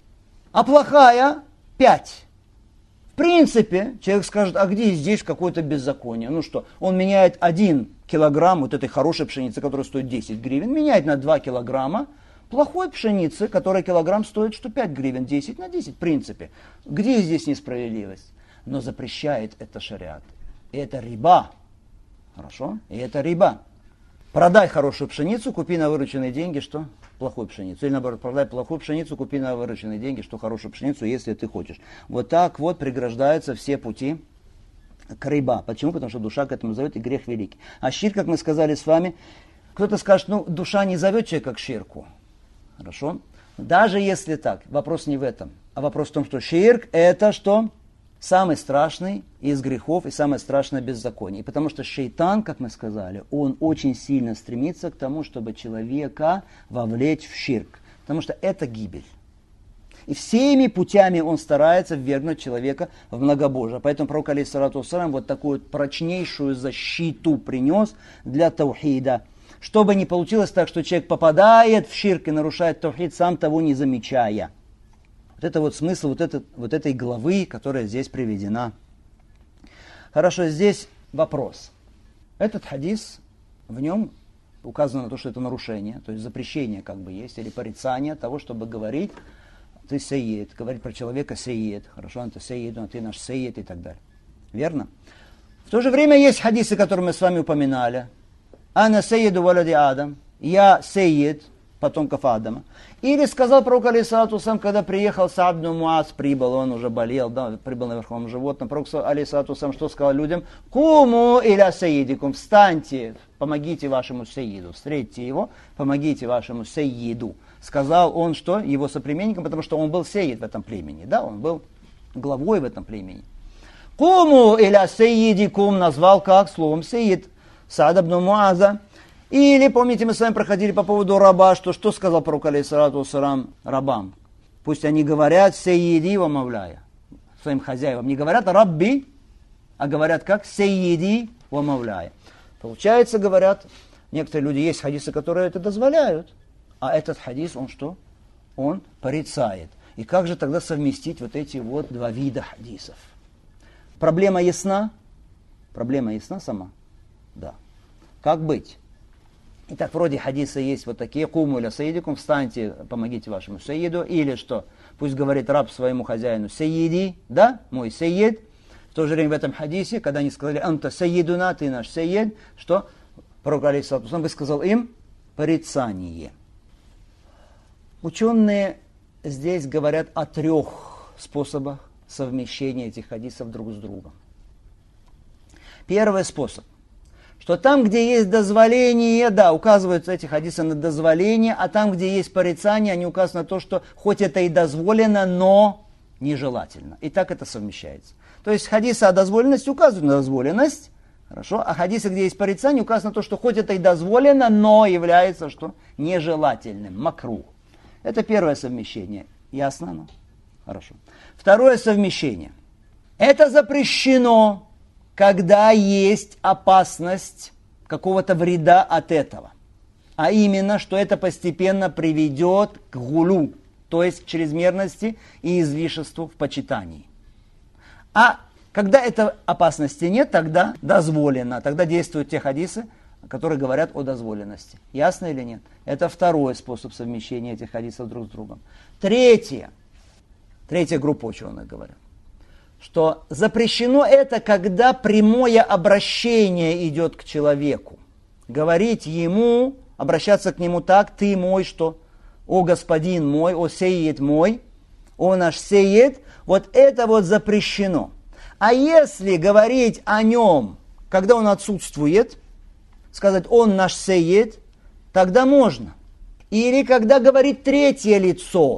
А плохая 5. В принципе, человек скажет, а где здесь какое-то беззаконие? Ну что, он меняет 1 килограмм вот этой хорошей пшеницы, которая стоит 10 гривен, меняет на 2 килограмма плохой пшеницы, которая килограмм стоит, что 5 гривен, 10 на 10, в принципе. Где здесь несправедливость? Но запрещает это шариат. И это риба. Хорошо? И это риба. Продай хорошую пшеницу, купи на вырученные деньги, что? Плохую пшеницу. Или наоборот, продай плохую пшеницу, купи на вырученные деньги, что? Хорошую пшеницу, если ты хочешь. Вот так вот преграждаются все пути к риба. Почему? Потому что душа к этому зовет, и грех великий. А ширк, как мы сказали с вами, кто-то скажет, душа не зовет человека к ширку. Хорошо? Даже если так, вопрос не в этом, а вопрос в том, что ширк это что? Самый страшный из грехов и самое страшное беззаконие. И потому что шейтан, как мы сказали, он очень сильно стремится к тому, чтобы человека вовлечь в ширк. Потому что это гибель. И всеми путями он старается ввергнуть человека в многобожие. Поэтому пророк алейхиссалату вассалям вот такую вот защиту принес для таухида. Чтобы не получилось так, что человек попадает в ширк и нарушает таухид, сам того не замечая. Вот это вот смысл вот этой главы, которая здесь приведена. Хорошо, здесь вопрос. Этот хадис, в нем указано на то, что это нарушение, то есть запрещение как бы есть, или порицание того, чтобы говорить, ты сейед, говорить про человека сейед, хорошо, он ты сейед, ты наш сейед и так далее. Верно? В то же время есть хадисы, которые мы с вами упоминали. Ана сейеду валади Адам, я сейед потомков Адама. Или сказал пророк алейхиссалату вассалам, когда приехал Саад ибн Муаз, прибыл, он уже болел, да, прибыл на верховом животном. Пророк алейхиссалату вассалам что сказал людям? Куму иля сейедикум, встаньте, помогите вашему сейеду, встретьте его, помогите вашему сейеду. Сказал он что? Его соплеменникам, потому что он был сейед в этом племени, да, он был главой в этом племени. Куму иля сейедикум назвал как словом сейед Саад ибн Муаза. Или, помните, мы с вами проходили по поводу раба, что сказал пророк алейхиссалату вассалам рабам? Пусть они говорят сейеди ва мавляя, своим хозяевам. Не говорят рабби, а говорят как сейеди ва мавляя. Получается, говорят, некоторые люди, есть хадисы, которые это дозволяют, а этот хадис, он что? Он порицает. И как же тогда совместить вот эти вот 2 вида хадисов? Проблема ясна? Проблема ясна сама? Да. Как быть? Итак, вроде хадиса есть вот такие. Куму иля сейедикум, встаньте, помогите вашему сейеду. Или что? Пусть говорит раб своему хозяину сейеди, да, мой сейед. В то же время в этом хадисе, когда они сказали анта сейедуна, ты наш сейед, что? Пророк алейхиссалату вассалам высказал им порицание. Ученые здесь говорят о 3 способах совмещения этих хадисов друг с другом. Первый способ. Что там, где есть дозволение, да, указываются эти хадисы на дозволение, а там, где есть порицание, они указывают на то, что хоть это и дозволено, но нежелательно. И так это совмещается. То есть хадисы о дозволенности указывают на дозволенность, хорошо, а хадисы, где есть порицание, указывают на то, что хоть это и дозволено, но является что? Нежелательным, макрух. Это первое совмещение. Ясно? Ну? Хорошо. Второе совмещение. Это запрещено, когда есть опасность какого-то вреда от этого. А именно, что это постепенно приведет к гулю, то есть к чрезмерности и излишеству в почитании. А когда этой опасности нет, тогда дозволено, тогда действуют те хадисы, которые говорят о дозволенности. Ясно или нет? Это второй способ совмещения этих хадисов друг с другом. Третья группа ученых говорят, что запрещено это, когда прямое обращение идет к человеку. Говорить ему, обращаться к нему так: ты мой, что? О господин мой, о сейид мой, о наш сейид. Вот это вот запрещено. А если говорить о нем, когда он отсутствует, сказать он наш сейид, тогда можно. Или когда говорит третье лицо,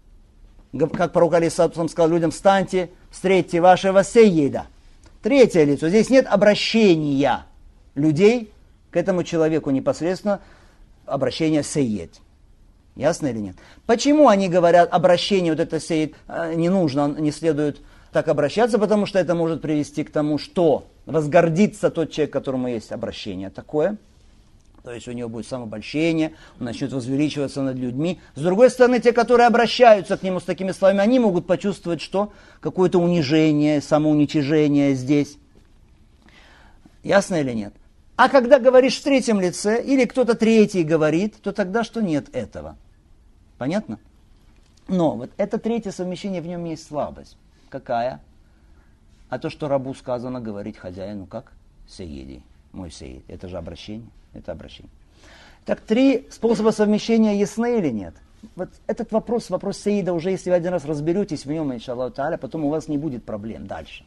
как пророк алейхиссалату сказал людям: встаньте, встретьте вашего сейида. Третье лицо. Здесь нет обращения людей к этому человеку непосредственно, обращение сейид. Ясно или нет? Почему они говорят обращение, вот это сейид, не нужно, не следует так обращаться? Потому что это может привести к тому, что возгордится тот человек, которому есть обращение такое. То есть у него будет самообольщение, он начнет возвеличиваться над людьми. С другой стороны, те, которые обращаются к нему с такими словами, они могут почувствовать, что какое-то унижение, самоуничижение здесь. Ясно или нет? А когда говоришь в третьем лице, или кто-то третий говорит, то тогда что нет этого. Понятно? Но вот это третье совмещение, в нем есть слабость. Какая? А то, что рабу сказано говорить хозяину, как сейиди, мой сейид. Это же обращение. Это обращение. Так, 3 способа совмещения ясны или нет? Вот этот вопрос сейида, уже если вы один раз разберетесь в нем, иншаллаху тааля, потом у вас не будет проблем дальше.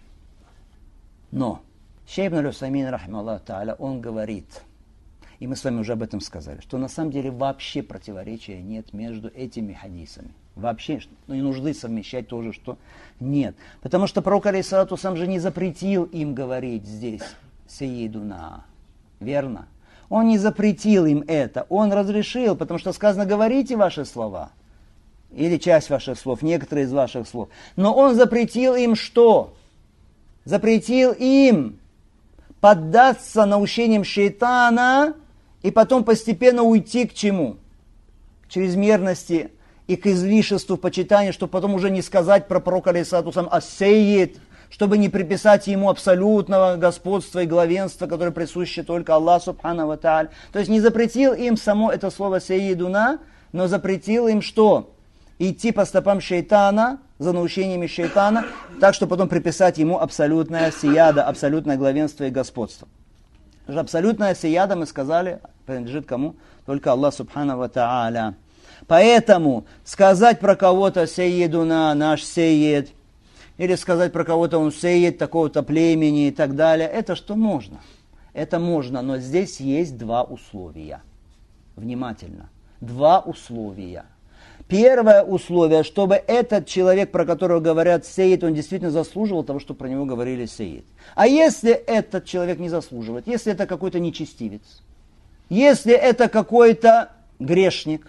Но Шейх ибн аль-Усаймин, рахимахуллаху тааля, он говорит, и мы с вами уже об этом сказали, что на самом деле вообще противоречия нет между этими хадисами. Вообще, ну и нужды совмещать тоже, что нет. Потому что пророк алейхиссалату сам же не запретил им говорить здесь сейидуна. Верно? Он не запретил им это, он разрешил, потому что сказано: говорите ваши слова. Или часть ваших слов, некоторые из ваших слов. Но он запретил им что? Запретил им поддаться наущениям шейтана и потом постепенно уйти к чему? К чрезмерности и к излишеству в почитании, чтобы потом уже не сказать про пророка алейхиссалату салям ас-сейид, чтобы не приписать ему абсолютного господства и главенства, которое присуще только Аллаху субхану ва тааля. То есть не запретил им само это слово сейидуна, но запретил им что? Идти по стопам шейтана, за наущениями шейтана, так, что потом приписать ему абсолютное сияда, абсолютное главенство и господство. Абсолютное сияда, мы сказали, принадлежит кому? Только Аллах субхану ва тааля. Поэтому сказать про кого-то сейидуна, наш сейид, или сказать про кого-то он сейид такого-то племени и так далее, это что можно? Это можно, но здесь есть 2 условия. Внимательно. 2 условия. Первое условие, чтобы этот человек, про которого говорят сейид, он действительно заслуживал того, что про него говорили сейид. А если этот человек не заслуживает, если это какой-то нечестивец, если это какой-то грешник,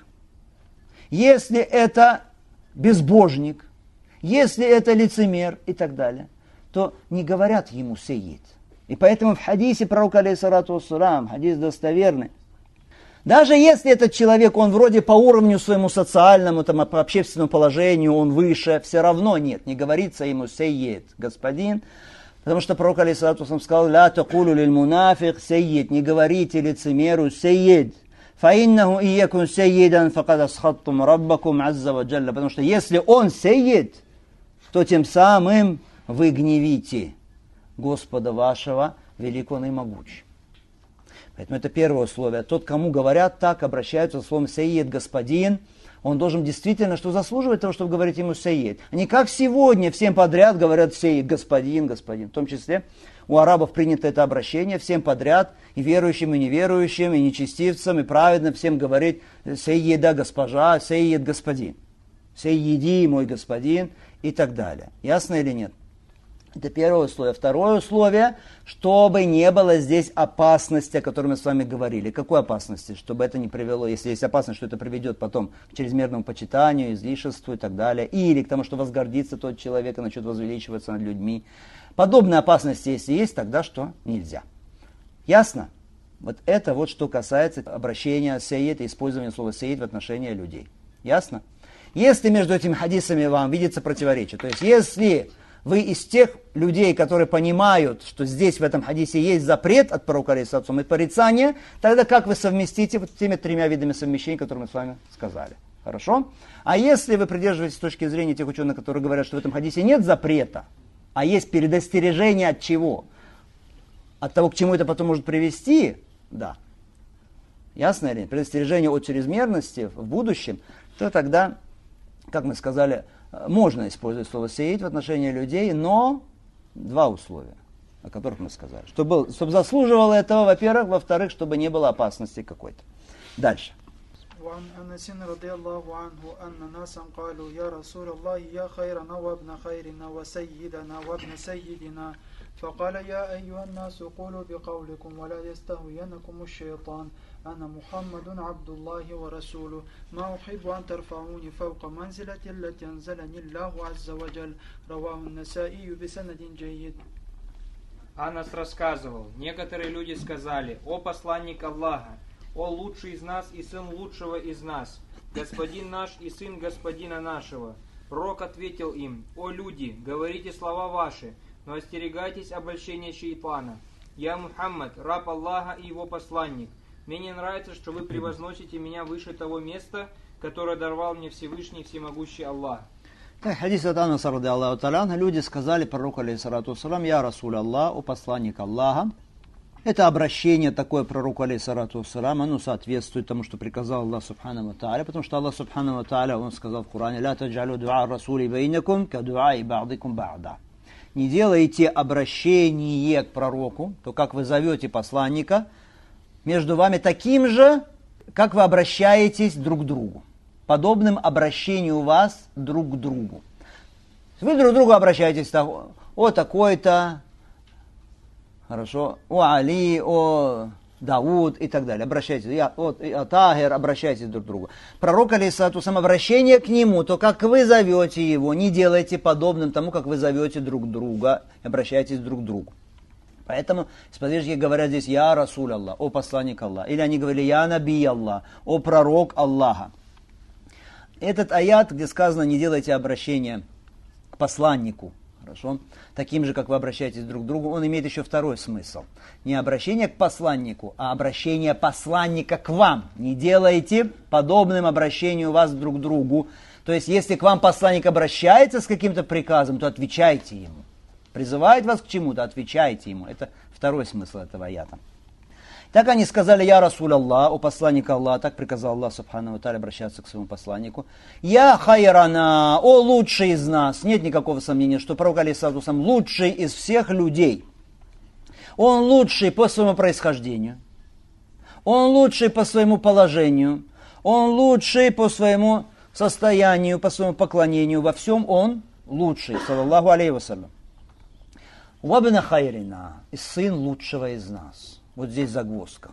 если это безбожник, если это лицемер и так далее, то не говорят ему сейид. И поэтому в хадисе пророка алейхиссалату вассалам, хадис достоверный, даже если этот человек, он вроде по уровню своему социальному, там, по общественному положению, он выше, все равно нет, не говорится ему сейид, господин, потому что пророк алейхиссалату вассалам сказал: «Ля такулу лиль мунафик сейид», не говорите лицемеру сейид. «Фаиннаху иякун сейидан факад асхаттум раббакум азза ва джалла», потому что если он сейид, то тем самым вы гневите Господа вашего, велик он и могуч. Поэтому это первое условие. Тот, кому говорят так, обращаются со словом сейид, господин, он должен действительно что заслуживать того, чтобы говорить ему сейид. А не как сегодня всем подряд говорят сейид, господин, господин. В том числе у арабов принято это обращение всем подряд, и верующим, и неверующим, и нечестивцам, и праведным всем говорить сейида, госпожа, сейид, господин. Сейиди, мой господин, и так далее. Ясно или нет? Это первое условие. Второе условие, чтобы не было здесь опасности, о которой мы с вами говорили. Какой опасности? Чтобы это не привело, если есть опасность, что это приведет потом к чрезмерному почитанию, излишеству и так далее. Или к тому, что возгордится тот человек и начнет возвеличиваться над людьми. Подобные опасности, если есть, тогда что? Нельзя. Ясно? Вот это вот что касается обращения сейид и использования слова сейид в отношении людей. Ясно? Если между этими хадисами вам видится противоречие, то есть если вы из тех людей, которые понимают, что здесь в этом хадисе есть запрет от пророка алейхиссалату и порицание, тогда как вы совместите вот теми тремя видами совмещений, которые мы с вами сказали? Хорошо? А если вы придерживаетесь с точки зрения тех ученых, которые говорят, что в этом хадисе нет запрета, а есть предостережение от чего? От того, к чему это потом может привести, да. Ясно или нет? Предостережение от чрезмерности в будущем, то тогда, как мы сказали, можно использовать слово «сеять» в отношении людей, но два условия, о которых мы сказали. Чтобы заслуживало этого, во-первых, во-вторых, чтобы не было опасности какой-то. Дальше. وعن أنس رضي الله عنه أن ناسا قالوا يا رسول الله يا خيرنا وابن خيرنا وسيدنا وابن سيدنا فقال يا أيها الناس قولوا بقولكم ولا يستهوينكم الشيطان أنا محمد عبد الله ورسوله ما أحب أن ترفعوني فوق منزلة التي أنزلني الله عز وجل رواه النسائي بسند جيد. Анас рассказывал, некоторые люди сказали: «О посланник Аллаха, о лучший из нас и сын лучшего из нас, господин наш и сын господина нашего». Пророк ответил им: «О люди, говорите слова ваши, но остерегайтесь обольщения шейтана. Я Мухаммад, раб Аллаха и его посланник. Мне не нравится, что вы превозносите меня выше того места, которое даровал мне Всевышний Всемогущий Аллах». Хадис от Анаса ради Аллаху та'аля, люди сказали пророку алейхиссалату вассалам: «Я Расуль Аллах, о посланник Аллаха». Это обращение такое пророку алейхиссалату вассалам, оно соответствует тому, что приказал Аллах субхану ва та'аля, потому что Аллах субхану ва та'аля, он сказал в Коране: «Ля таджалю дуа расули бейнакум ка дуа и ба'дикум ба'да». Не делайте обращение к пророку, то как вы зовете посланника, между вами таким же, как вы обращаетесь друг к другу. Подобным обращению у вас друг к другу. Вы друг к другу обращаетесь так: «О такой-то», хорошо, «О Али», «О Дауд» и так далее. Обращайтесь, «О Тахир», обращайтесь друг к другу. Пророк, алейхиссалату вассалам, обращение к нему, то как вы зовете его, не делайте подобным тому, как вы зовете друг друга, обращайтесь друг к другу. Поэтому сподвижники говорят здесь: «Я Расуль Аллах», «О посланник Аллаха». Или они говорили: «Я Наби Аллах», «О пророк Аллаха». Этот аят, где сказано: «Не делайте обращение к посланнику», хорошо, таким же, как вы обращаетесь друг к другу, он имеет еще второй смысл. Не обращение к посланнику, а обращение посланника к вам. Не делайте подобным обращению вас друг к другу. То есть, если к вам посланник обращается с каким-то приказом, то отвечайте ему. Призывает вас к чему-то, отвечайте ему. Это второй смысл этого аята. Так они сказали: «Я Расуль Аллах», «О посланник Аллаха», так приказал Аллах субхану ва та'аля обращаться к своему посланнику. «Я хайрана», «О лучший из нас». Нет никакого сомнения, что пророк алейхиссалату вассалам лучший из всех людей. Он лучший по своему происхождению. Он лучший по своему положению. Он лучший по своему состоянию, по своему поклонению. Во всем он лучший, саллаллаху алейхи вассалям. «Вабна хайрина», и сын лучшего из нас. Вот здесь загвоздка.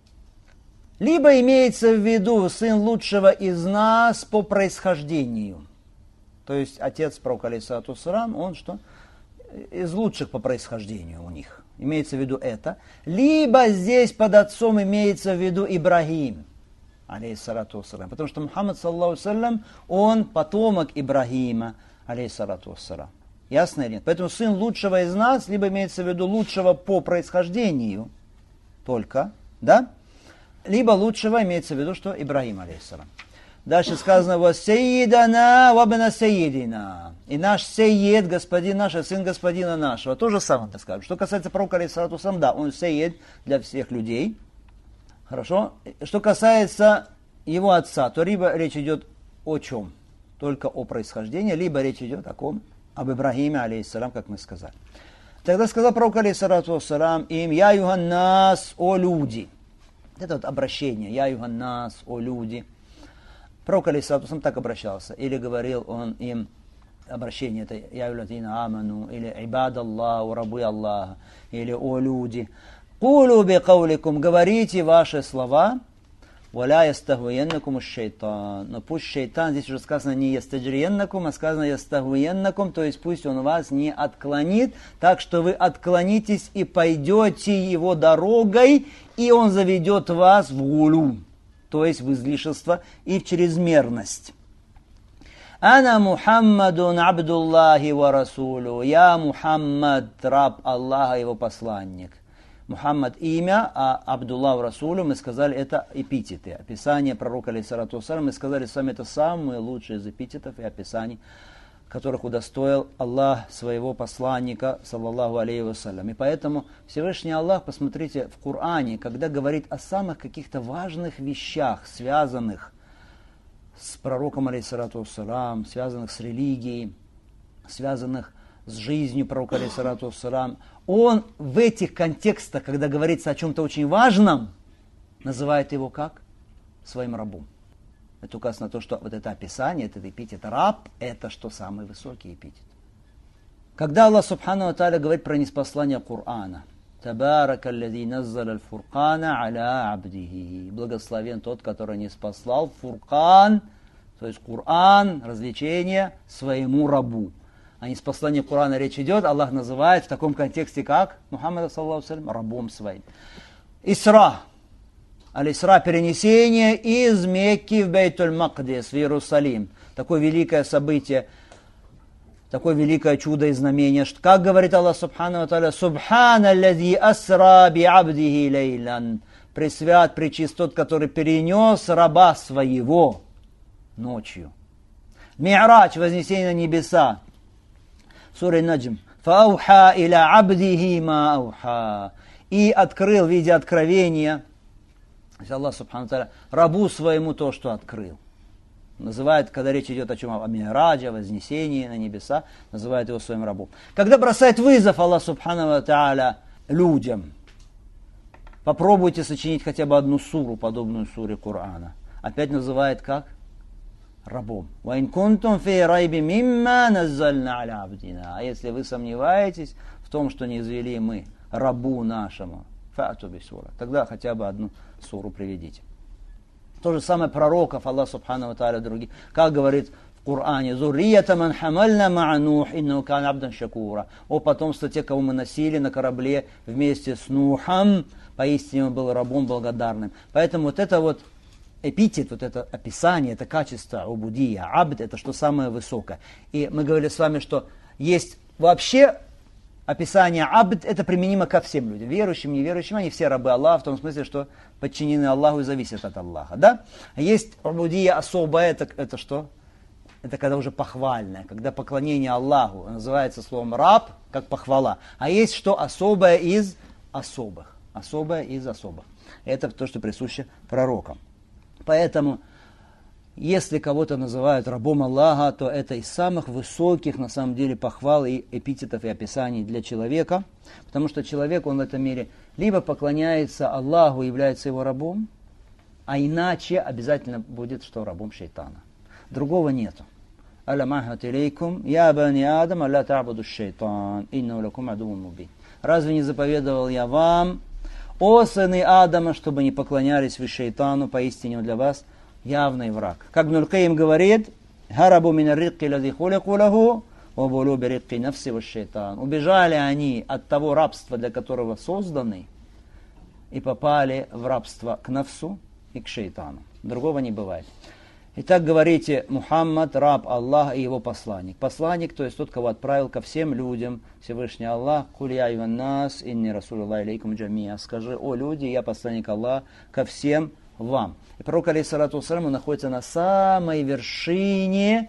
Либо имеется в виду сын лучшего из нас по происхождению. То есть отец пророка алейхиссалату вассалам, он что? Из лучших по происхождению у них. Имеется в виду это. Либо здесь под отцом имеется в виду Ибрагим, алейхиссалату вассалам. Потому что Мухаммад, саллаллаху алейхи вассалям, он потомок Ибрагима, алейхиссалату вассалам. Ясно или нет? Поэтому сын лучшего из нас, либо имеется в виду лучшего по происхождению, только, да? Либо лучшего имеется в виду, что Ибрагим, алейхиссалам. Дальше сказано: «Ва сайидана ва бна сайидина». И наш сайид, господин наш, сын господина нашего. То же самое, так скажем. Что касается пророка, алейхиссалату вассалам, да, он сайид для всех людей. Хорошо? Что касается его отца, то либо речь идет о чем? Только о происхождении, либо речь идет о ком? Об Ибрагиме, алейхиссалам, как мы сказали. Тогда сказал пророк, алейхиссалату вассалам, им: «Я юганнас, о люди». Это вот обращение: «Я юганнас, о люди». Пророк, алейхиссалату вассалам, так обращался. Или говорил он им обращение: это «Я юлатина аману», или «Ибад Аллаху, рабы Аллаха», или «О люди». «Кулу би кауликум», говорите ваши слова. «Валя ястахвиеннакум шейтан». Но пусть шейтан, здесь уже сказано не ястаджриеннакум, а сказано ястахвиеннакум, то есть пусть он вас не отклонит, так что вы отклонитесь и пойдете его дорогой, и он заведет вас в гулю, то есть в излишество и в чрезмерность. Ана Мухаммадун Абдуллахи ва Расулю. Я Мухаммад, раб Аллаха, его посланник. Мухаммад имя, а Абдуллах Расулю, мы сказали, это эпитеты. Описание пророка, алейхиссалату вассалям, мы сказали с вами, это самые лучшие из эпитетов и описаний, которых удостоил Аллах своего посланника, саллаллаху алейхи вассалям. И поэтому Всевышний Аллах, посмотрите, в Коране, когда говорит о самых каких-то важных вещах, связанных с пророком, алейхиссалату вассалям, связанных с религией, связанных с жизнью пророка, алейхиссалату вассалям, он в этих контекстах, когда говорится о чем-то очень важном, называет его как? Своим рабом. Это указано на то, что вот это описание, этот эпитет раб, это что самый высокий эпитет. Когда Аллах Субхану ва Тааля говорит про ниспослание Корана, «Табарака аллади наззал аль-фуркана аля абдихи». Благословен тот, который ниспослал фуркан, то есть Коран, развлечение, своему рабу. О ниспослании Корана речь идет, Аллах называет в таком контексте, как Мухаммада, саллаллаху алейхи ва саллям, рабом своим. Исра. Аль-Исра – перенесение из Мекки в Бейтуль-Макдис, в Иерусалим. Такое великое событие, такое великое чудо и знамение. Как говорит Аллах Субхану ва Тааля, «Субхана аллади асра би абдихи лейлян». Пресвят, пречист тот, который перенес раба своего ночью. Ми'радж – вознесение на небеса. Сура Наджм. «Фауха иля абдихи ма ауха». И открыл в виде откровения Аллах Субхану Тааля рабу своему то, что открыл. Называет, когда речь идет о чем? О Ми'радже, о вознесении на небеса, называет его своим рабом. Когда бросает вызов Аллах Субхану Тааля людям, попробуйте сочинить хотя бы одну суру, подобную суре Корана. Опять называет как? Рабом. «Ваин кунтум фи райби мимма наззальна аля абдина». А если вы сомневаетесь в том, что не извели мы рабу нашему, фа'ту би сура, тогда хотя бы одну суру приведите. То же самое пророков Аллах Субхану ва Тааля других. Как говорит в Коране, «Зуррията ман хамальна ма'a Нух, иннаху кана абдан шакура». О потомство тех, кого мы носили на корабле вместе с Нухом, поистине он был рабом благодарным. Поэтому вот это вот эпитет, вот это описание, это качество убудия, абд, это что самое высокое. И мы говорили с вами, что есть вообще описание абд, это применимо ко всем людям, верующим, неверующим, они все рабы Аллаха, в том смысле, что подчинены Аллаху и зависят от Аллаха. Да? А есть убудия особая, это что? Это когда уже похвальное, когда поклонение Аллаху называется словом раб, как похвала. А есть что особое из особых. Особое из особых. Это то, что присуще пророкам. Поэтому, если кого-то называют рабом Аллаха, то это из самых высоких, на самом деле, похвал и эпитетов и описаний для человека. Потому что человек, он в этом мире либо поклоняется Аллаху и является его рабом, а иначе обязательно будет, что рабом шайтана. Другого нету. «Алям ахат илейкум, я бани Адам, алля та'буду шайтан, инна лакум адувун мубин». Разве не заповедовал я вам, о сыны Адама, чтобы не поклонялись вы шайтану, поистине он для вас явный враг. Как Ибн аль-Каим говорит, «Харабу мин ар-рикки лади хулику лаху, ва булу би рикки нафси ва шайтан». Убежали они от того рабства, для которого созданы, и попали в рабство к нафсу и к шайтану. Другого не бывает. Итак, говорите, Мухаммад, раб Аллаха и его посланник. Посланник, то есть тот, кого отправил ко всем людям Всевышний Аллах. «Куль я юан нас, инни расулуллахи илейкум джамия». Скажи, о люди, я посланник Аллаха ко всем вам. И пророк, алейхиссалату вассалям, находится на самой вершине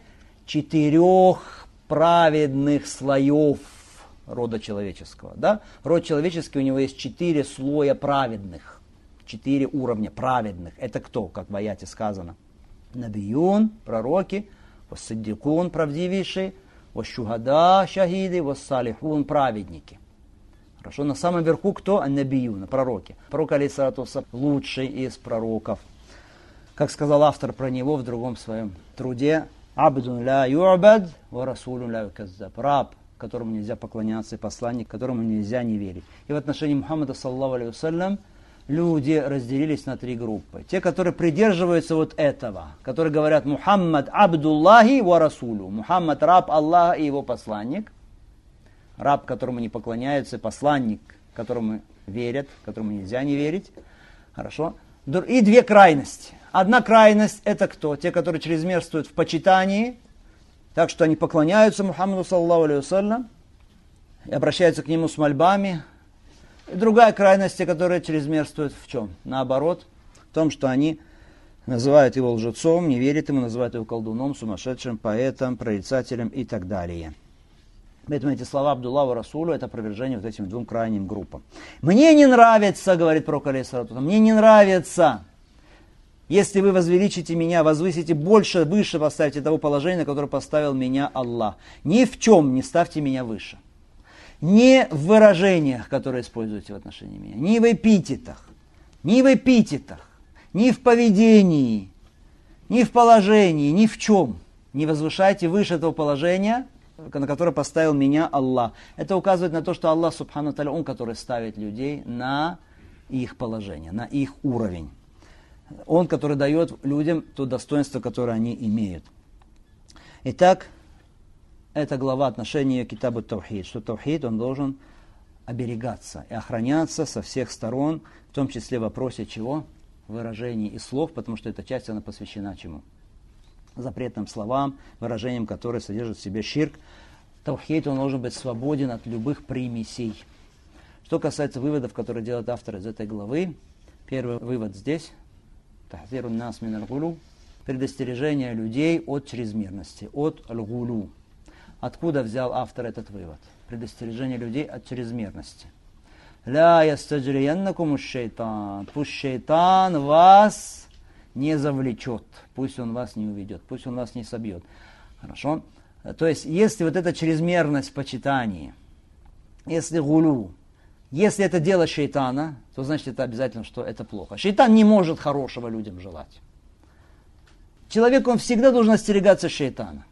4 праведных слоев рода человеческого. Да? Род человеческий, у него есть 4 слоя праведных. 4 уровня праведных. Это кто, как в аяте сказано? Набиюн, пророки, вассиддикун, правдивейшие, ващухада, шахиды, вассалихун, праведники. Хорошо, на самом верху кто? Набиюн, пророки. Пророк, алейхиссалату вассалям, лучший из пророков. Как сказал автор про него в другом своем труде, «Абдун ля ю'бад, ва расулун ля юказзаб». Раб, которому нельзя поклоняться, и посланник, которому нельзя не верить. И в отношении Мухаммада, саллаллаху алейхи вассалям, люди разделились на 3 группы. Те, которые придерживаются вот этого, которые говорят Мухаммад Абдуллахи ва Расулю. Мухаммад раб Аллаха и его посланник. Раб, которому не поклоняются, посланник, которому верят, которому нельзя не верить. Хорошо. И 2 крайности. Одна крайность это кто? Те, которые чрезмерствуют в почитании Так что они поклоняются Мухаммаду саллаллаху алейхи вассалям и обращаются к нему с мольбами. И другая крайность, которая чрезмерствует в чем? Наоборот, в том, что они называют его лжецом, не верят ему, называют его колдуном, сумасшедшим, поэтом, прорицателем и так далее. Поэтому эти слова Абдуллаху Расулу – это опровержение вот этим двум крайним группам. «Мне не нравится, – говорит пророк алейхиссалату, – мне не нравится, если вы возвеличите меня, возвысите больше, выше поставите того положения, на которое поставил меня Аллах. Ни в чем не ставьте меня выше. Не в выражениях, которые используете в отношении меня, ни в эпитетах, ни в поведении, ни в положении, ни в чем. Не возвышайте выше этого положения, на которое поставил меня Аллах. Это указывает на то, что Аллах, субхану тааля, Он, который ставит людей на их положение, на их уровень. Он, который дает людям то достоинство, которое они имеют. Итак, это глава отношения к китабу Таухид, что Таухид, он должен оберегаться и охраняться со всех сторон, в том числе в вопросе чего? Выражений и слов, потому что эта часть, она посвящена чему? Запретным словам, выражениям, которые содержат в себе ширк. Таухид, он должен быть свободен от любых примесей. Что касается выводов, которые делает автор из этой главы, первый вывод здесь, тахзирун нас мин аль-гулу, предостережение людей от чрезмерности, от аль-гулу. Откуда взял автор этот вывод? Предостережение людей от чрезмерности. Ля ястаджрияннакум шайтан. Пусть шайтан вас не завлечет, пусть он вас не уведет, пусть он вас не собьет. Хорошо? То есть, если вот эта чрезмерность в почитании, если гулю, если это дело шайтана, то значит это обязательно, что это плохо. Шайтан не может хорошего людям желать. Человек, он всегда должен остерегаться шайтана.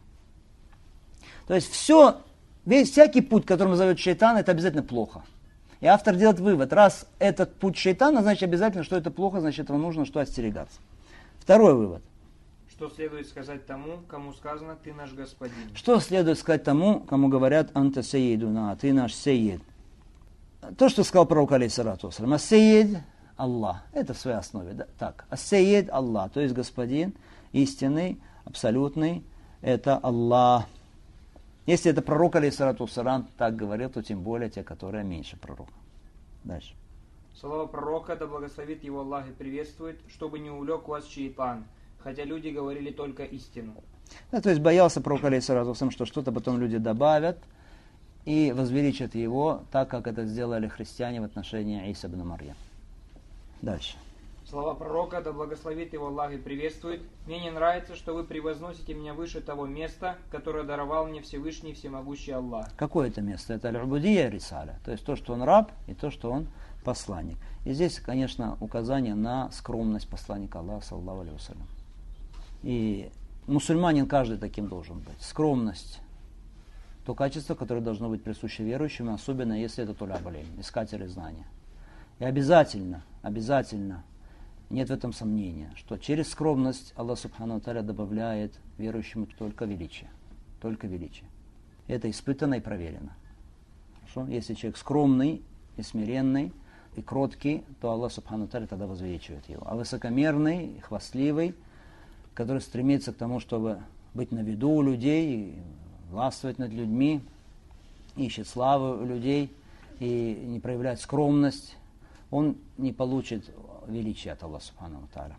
То есть всякий путь, которым зовет шайтан, это обязательно плохо. И автор делает вывод, раз этот путь шайтана, значит обязательно, что это плохо, значит этого нужно что остерегаться. Второй вывод. Что следует сказать тому, кому сказано «ты наш господин»? Что следует сказать тому, кому говорят «анта сейдуна», «ты наш сейд»? То, что сказал пророк алейхиссалату вассалям, «ас-сейд» – Аллах. Это в своей основе. Да? Так, «ас-сейд» – Аллах, то есть господин, истинный, абсолютный, это Аллах. Если это пророк алейхиссалату вассалям так говорил, то тем более те, которые меньше пророка. Дальше. Слова пророка, да благословит его Аллах и приветствует, чтобы не увлек вас шейтан, хотя люди говорили только истину. Да, то есть боялся пророк алейхиссалату вассалям, что что-то потом люди добавят и возвеличат его, так как это сделали христиане в отношении Иса ибн Марьям. Дальше. Слова пророка, да благословит его Аллах и приветствует. Мне не нравится, что вы превозносите меня выше того места, которое даровал мне Всевышний Всемогущий Аллах. Какое это место? Это аль-убудия рисаля, то есть то, что он раб, и то, что он посланник. И здесь, конечно, указание на скромность посланника Аллаха, саллаллаху алейхи вассалям. И мусульманин каждый таким должен быть. Скромность. То качество, которое должно быть присуще верующим, особенно если это туляб аль-илм, искатели знания. И обязательно, нет в этом сомнения, что через скромность Аллах субхану тааля добавляет верующему только величие. Только величие. Это испытано и проверено. Хорошо? Если человек скромный и смиренный, и кроткий, то Аллах субхану тааля тогда возвеличивает его. А высокомерный, хвастливый, который стремится к тому, чтобы быть на виду у людей, властвовать над людьми, ищет славы у людей и не проявляет скромность, он не получит величия от Аллаха субхану тааля.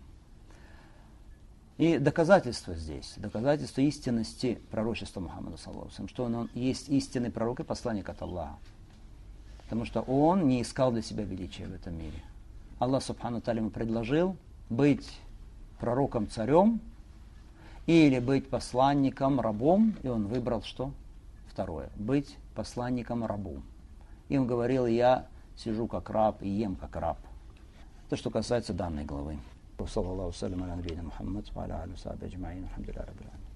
И доказательство здесь, доказательство истинности пророчества Мухаммада саллаллаху алейхи ва саллям, что он есть истинный пророк и посланник от Аллаха. Потому что он не искал для себя величия в этом мире. Аллах субхану тааля ему предложил быть пророком-царем или быть посланником-рабом, и он выбрал что? Второе. Быть посланником-рабом. И он говорил, я сижу как раб и ем как раб. Это что касается данной главы. Саллаллаху алейхи ва саллям, аля набийина Мухаммад, ва аля алихи ва сахбихи аджмаин, алхамдулиллахи раббил аламин.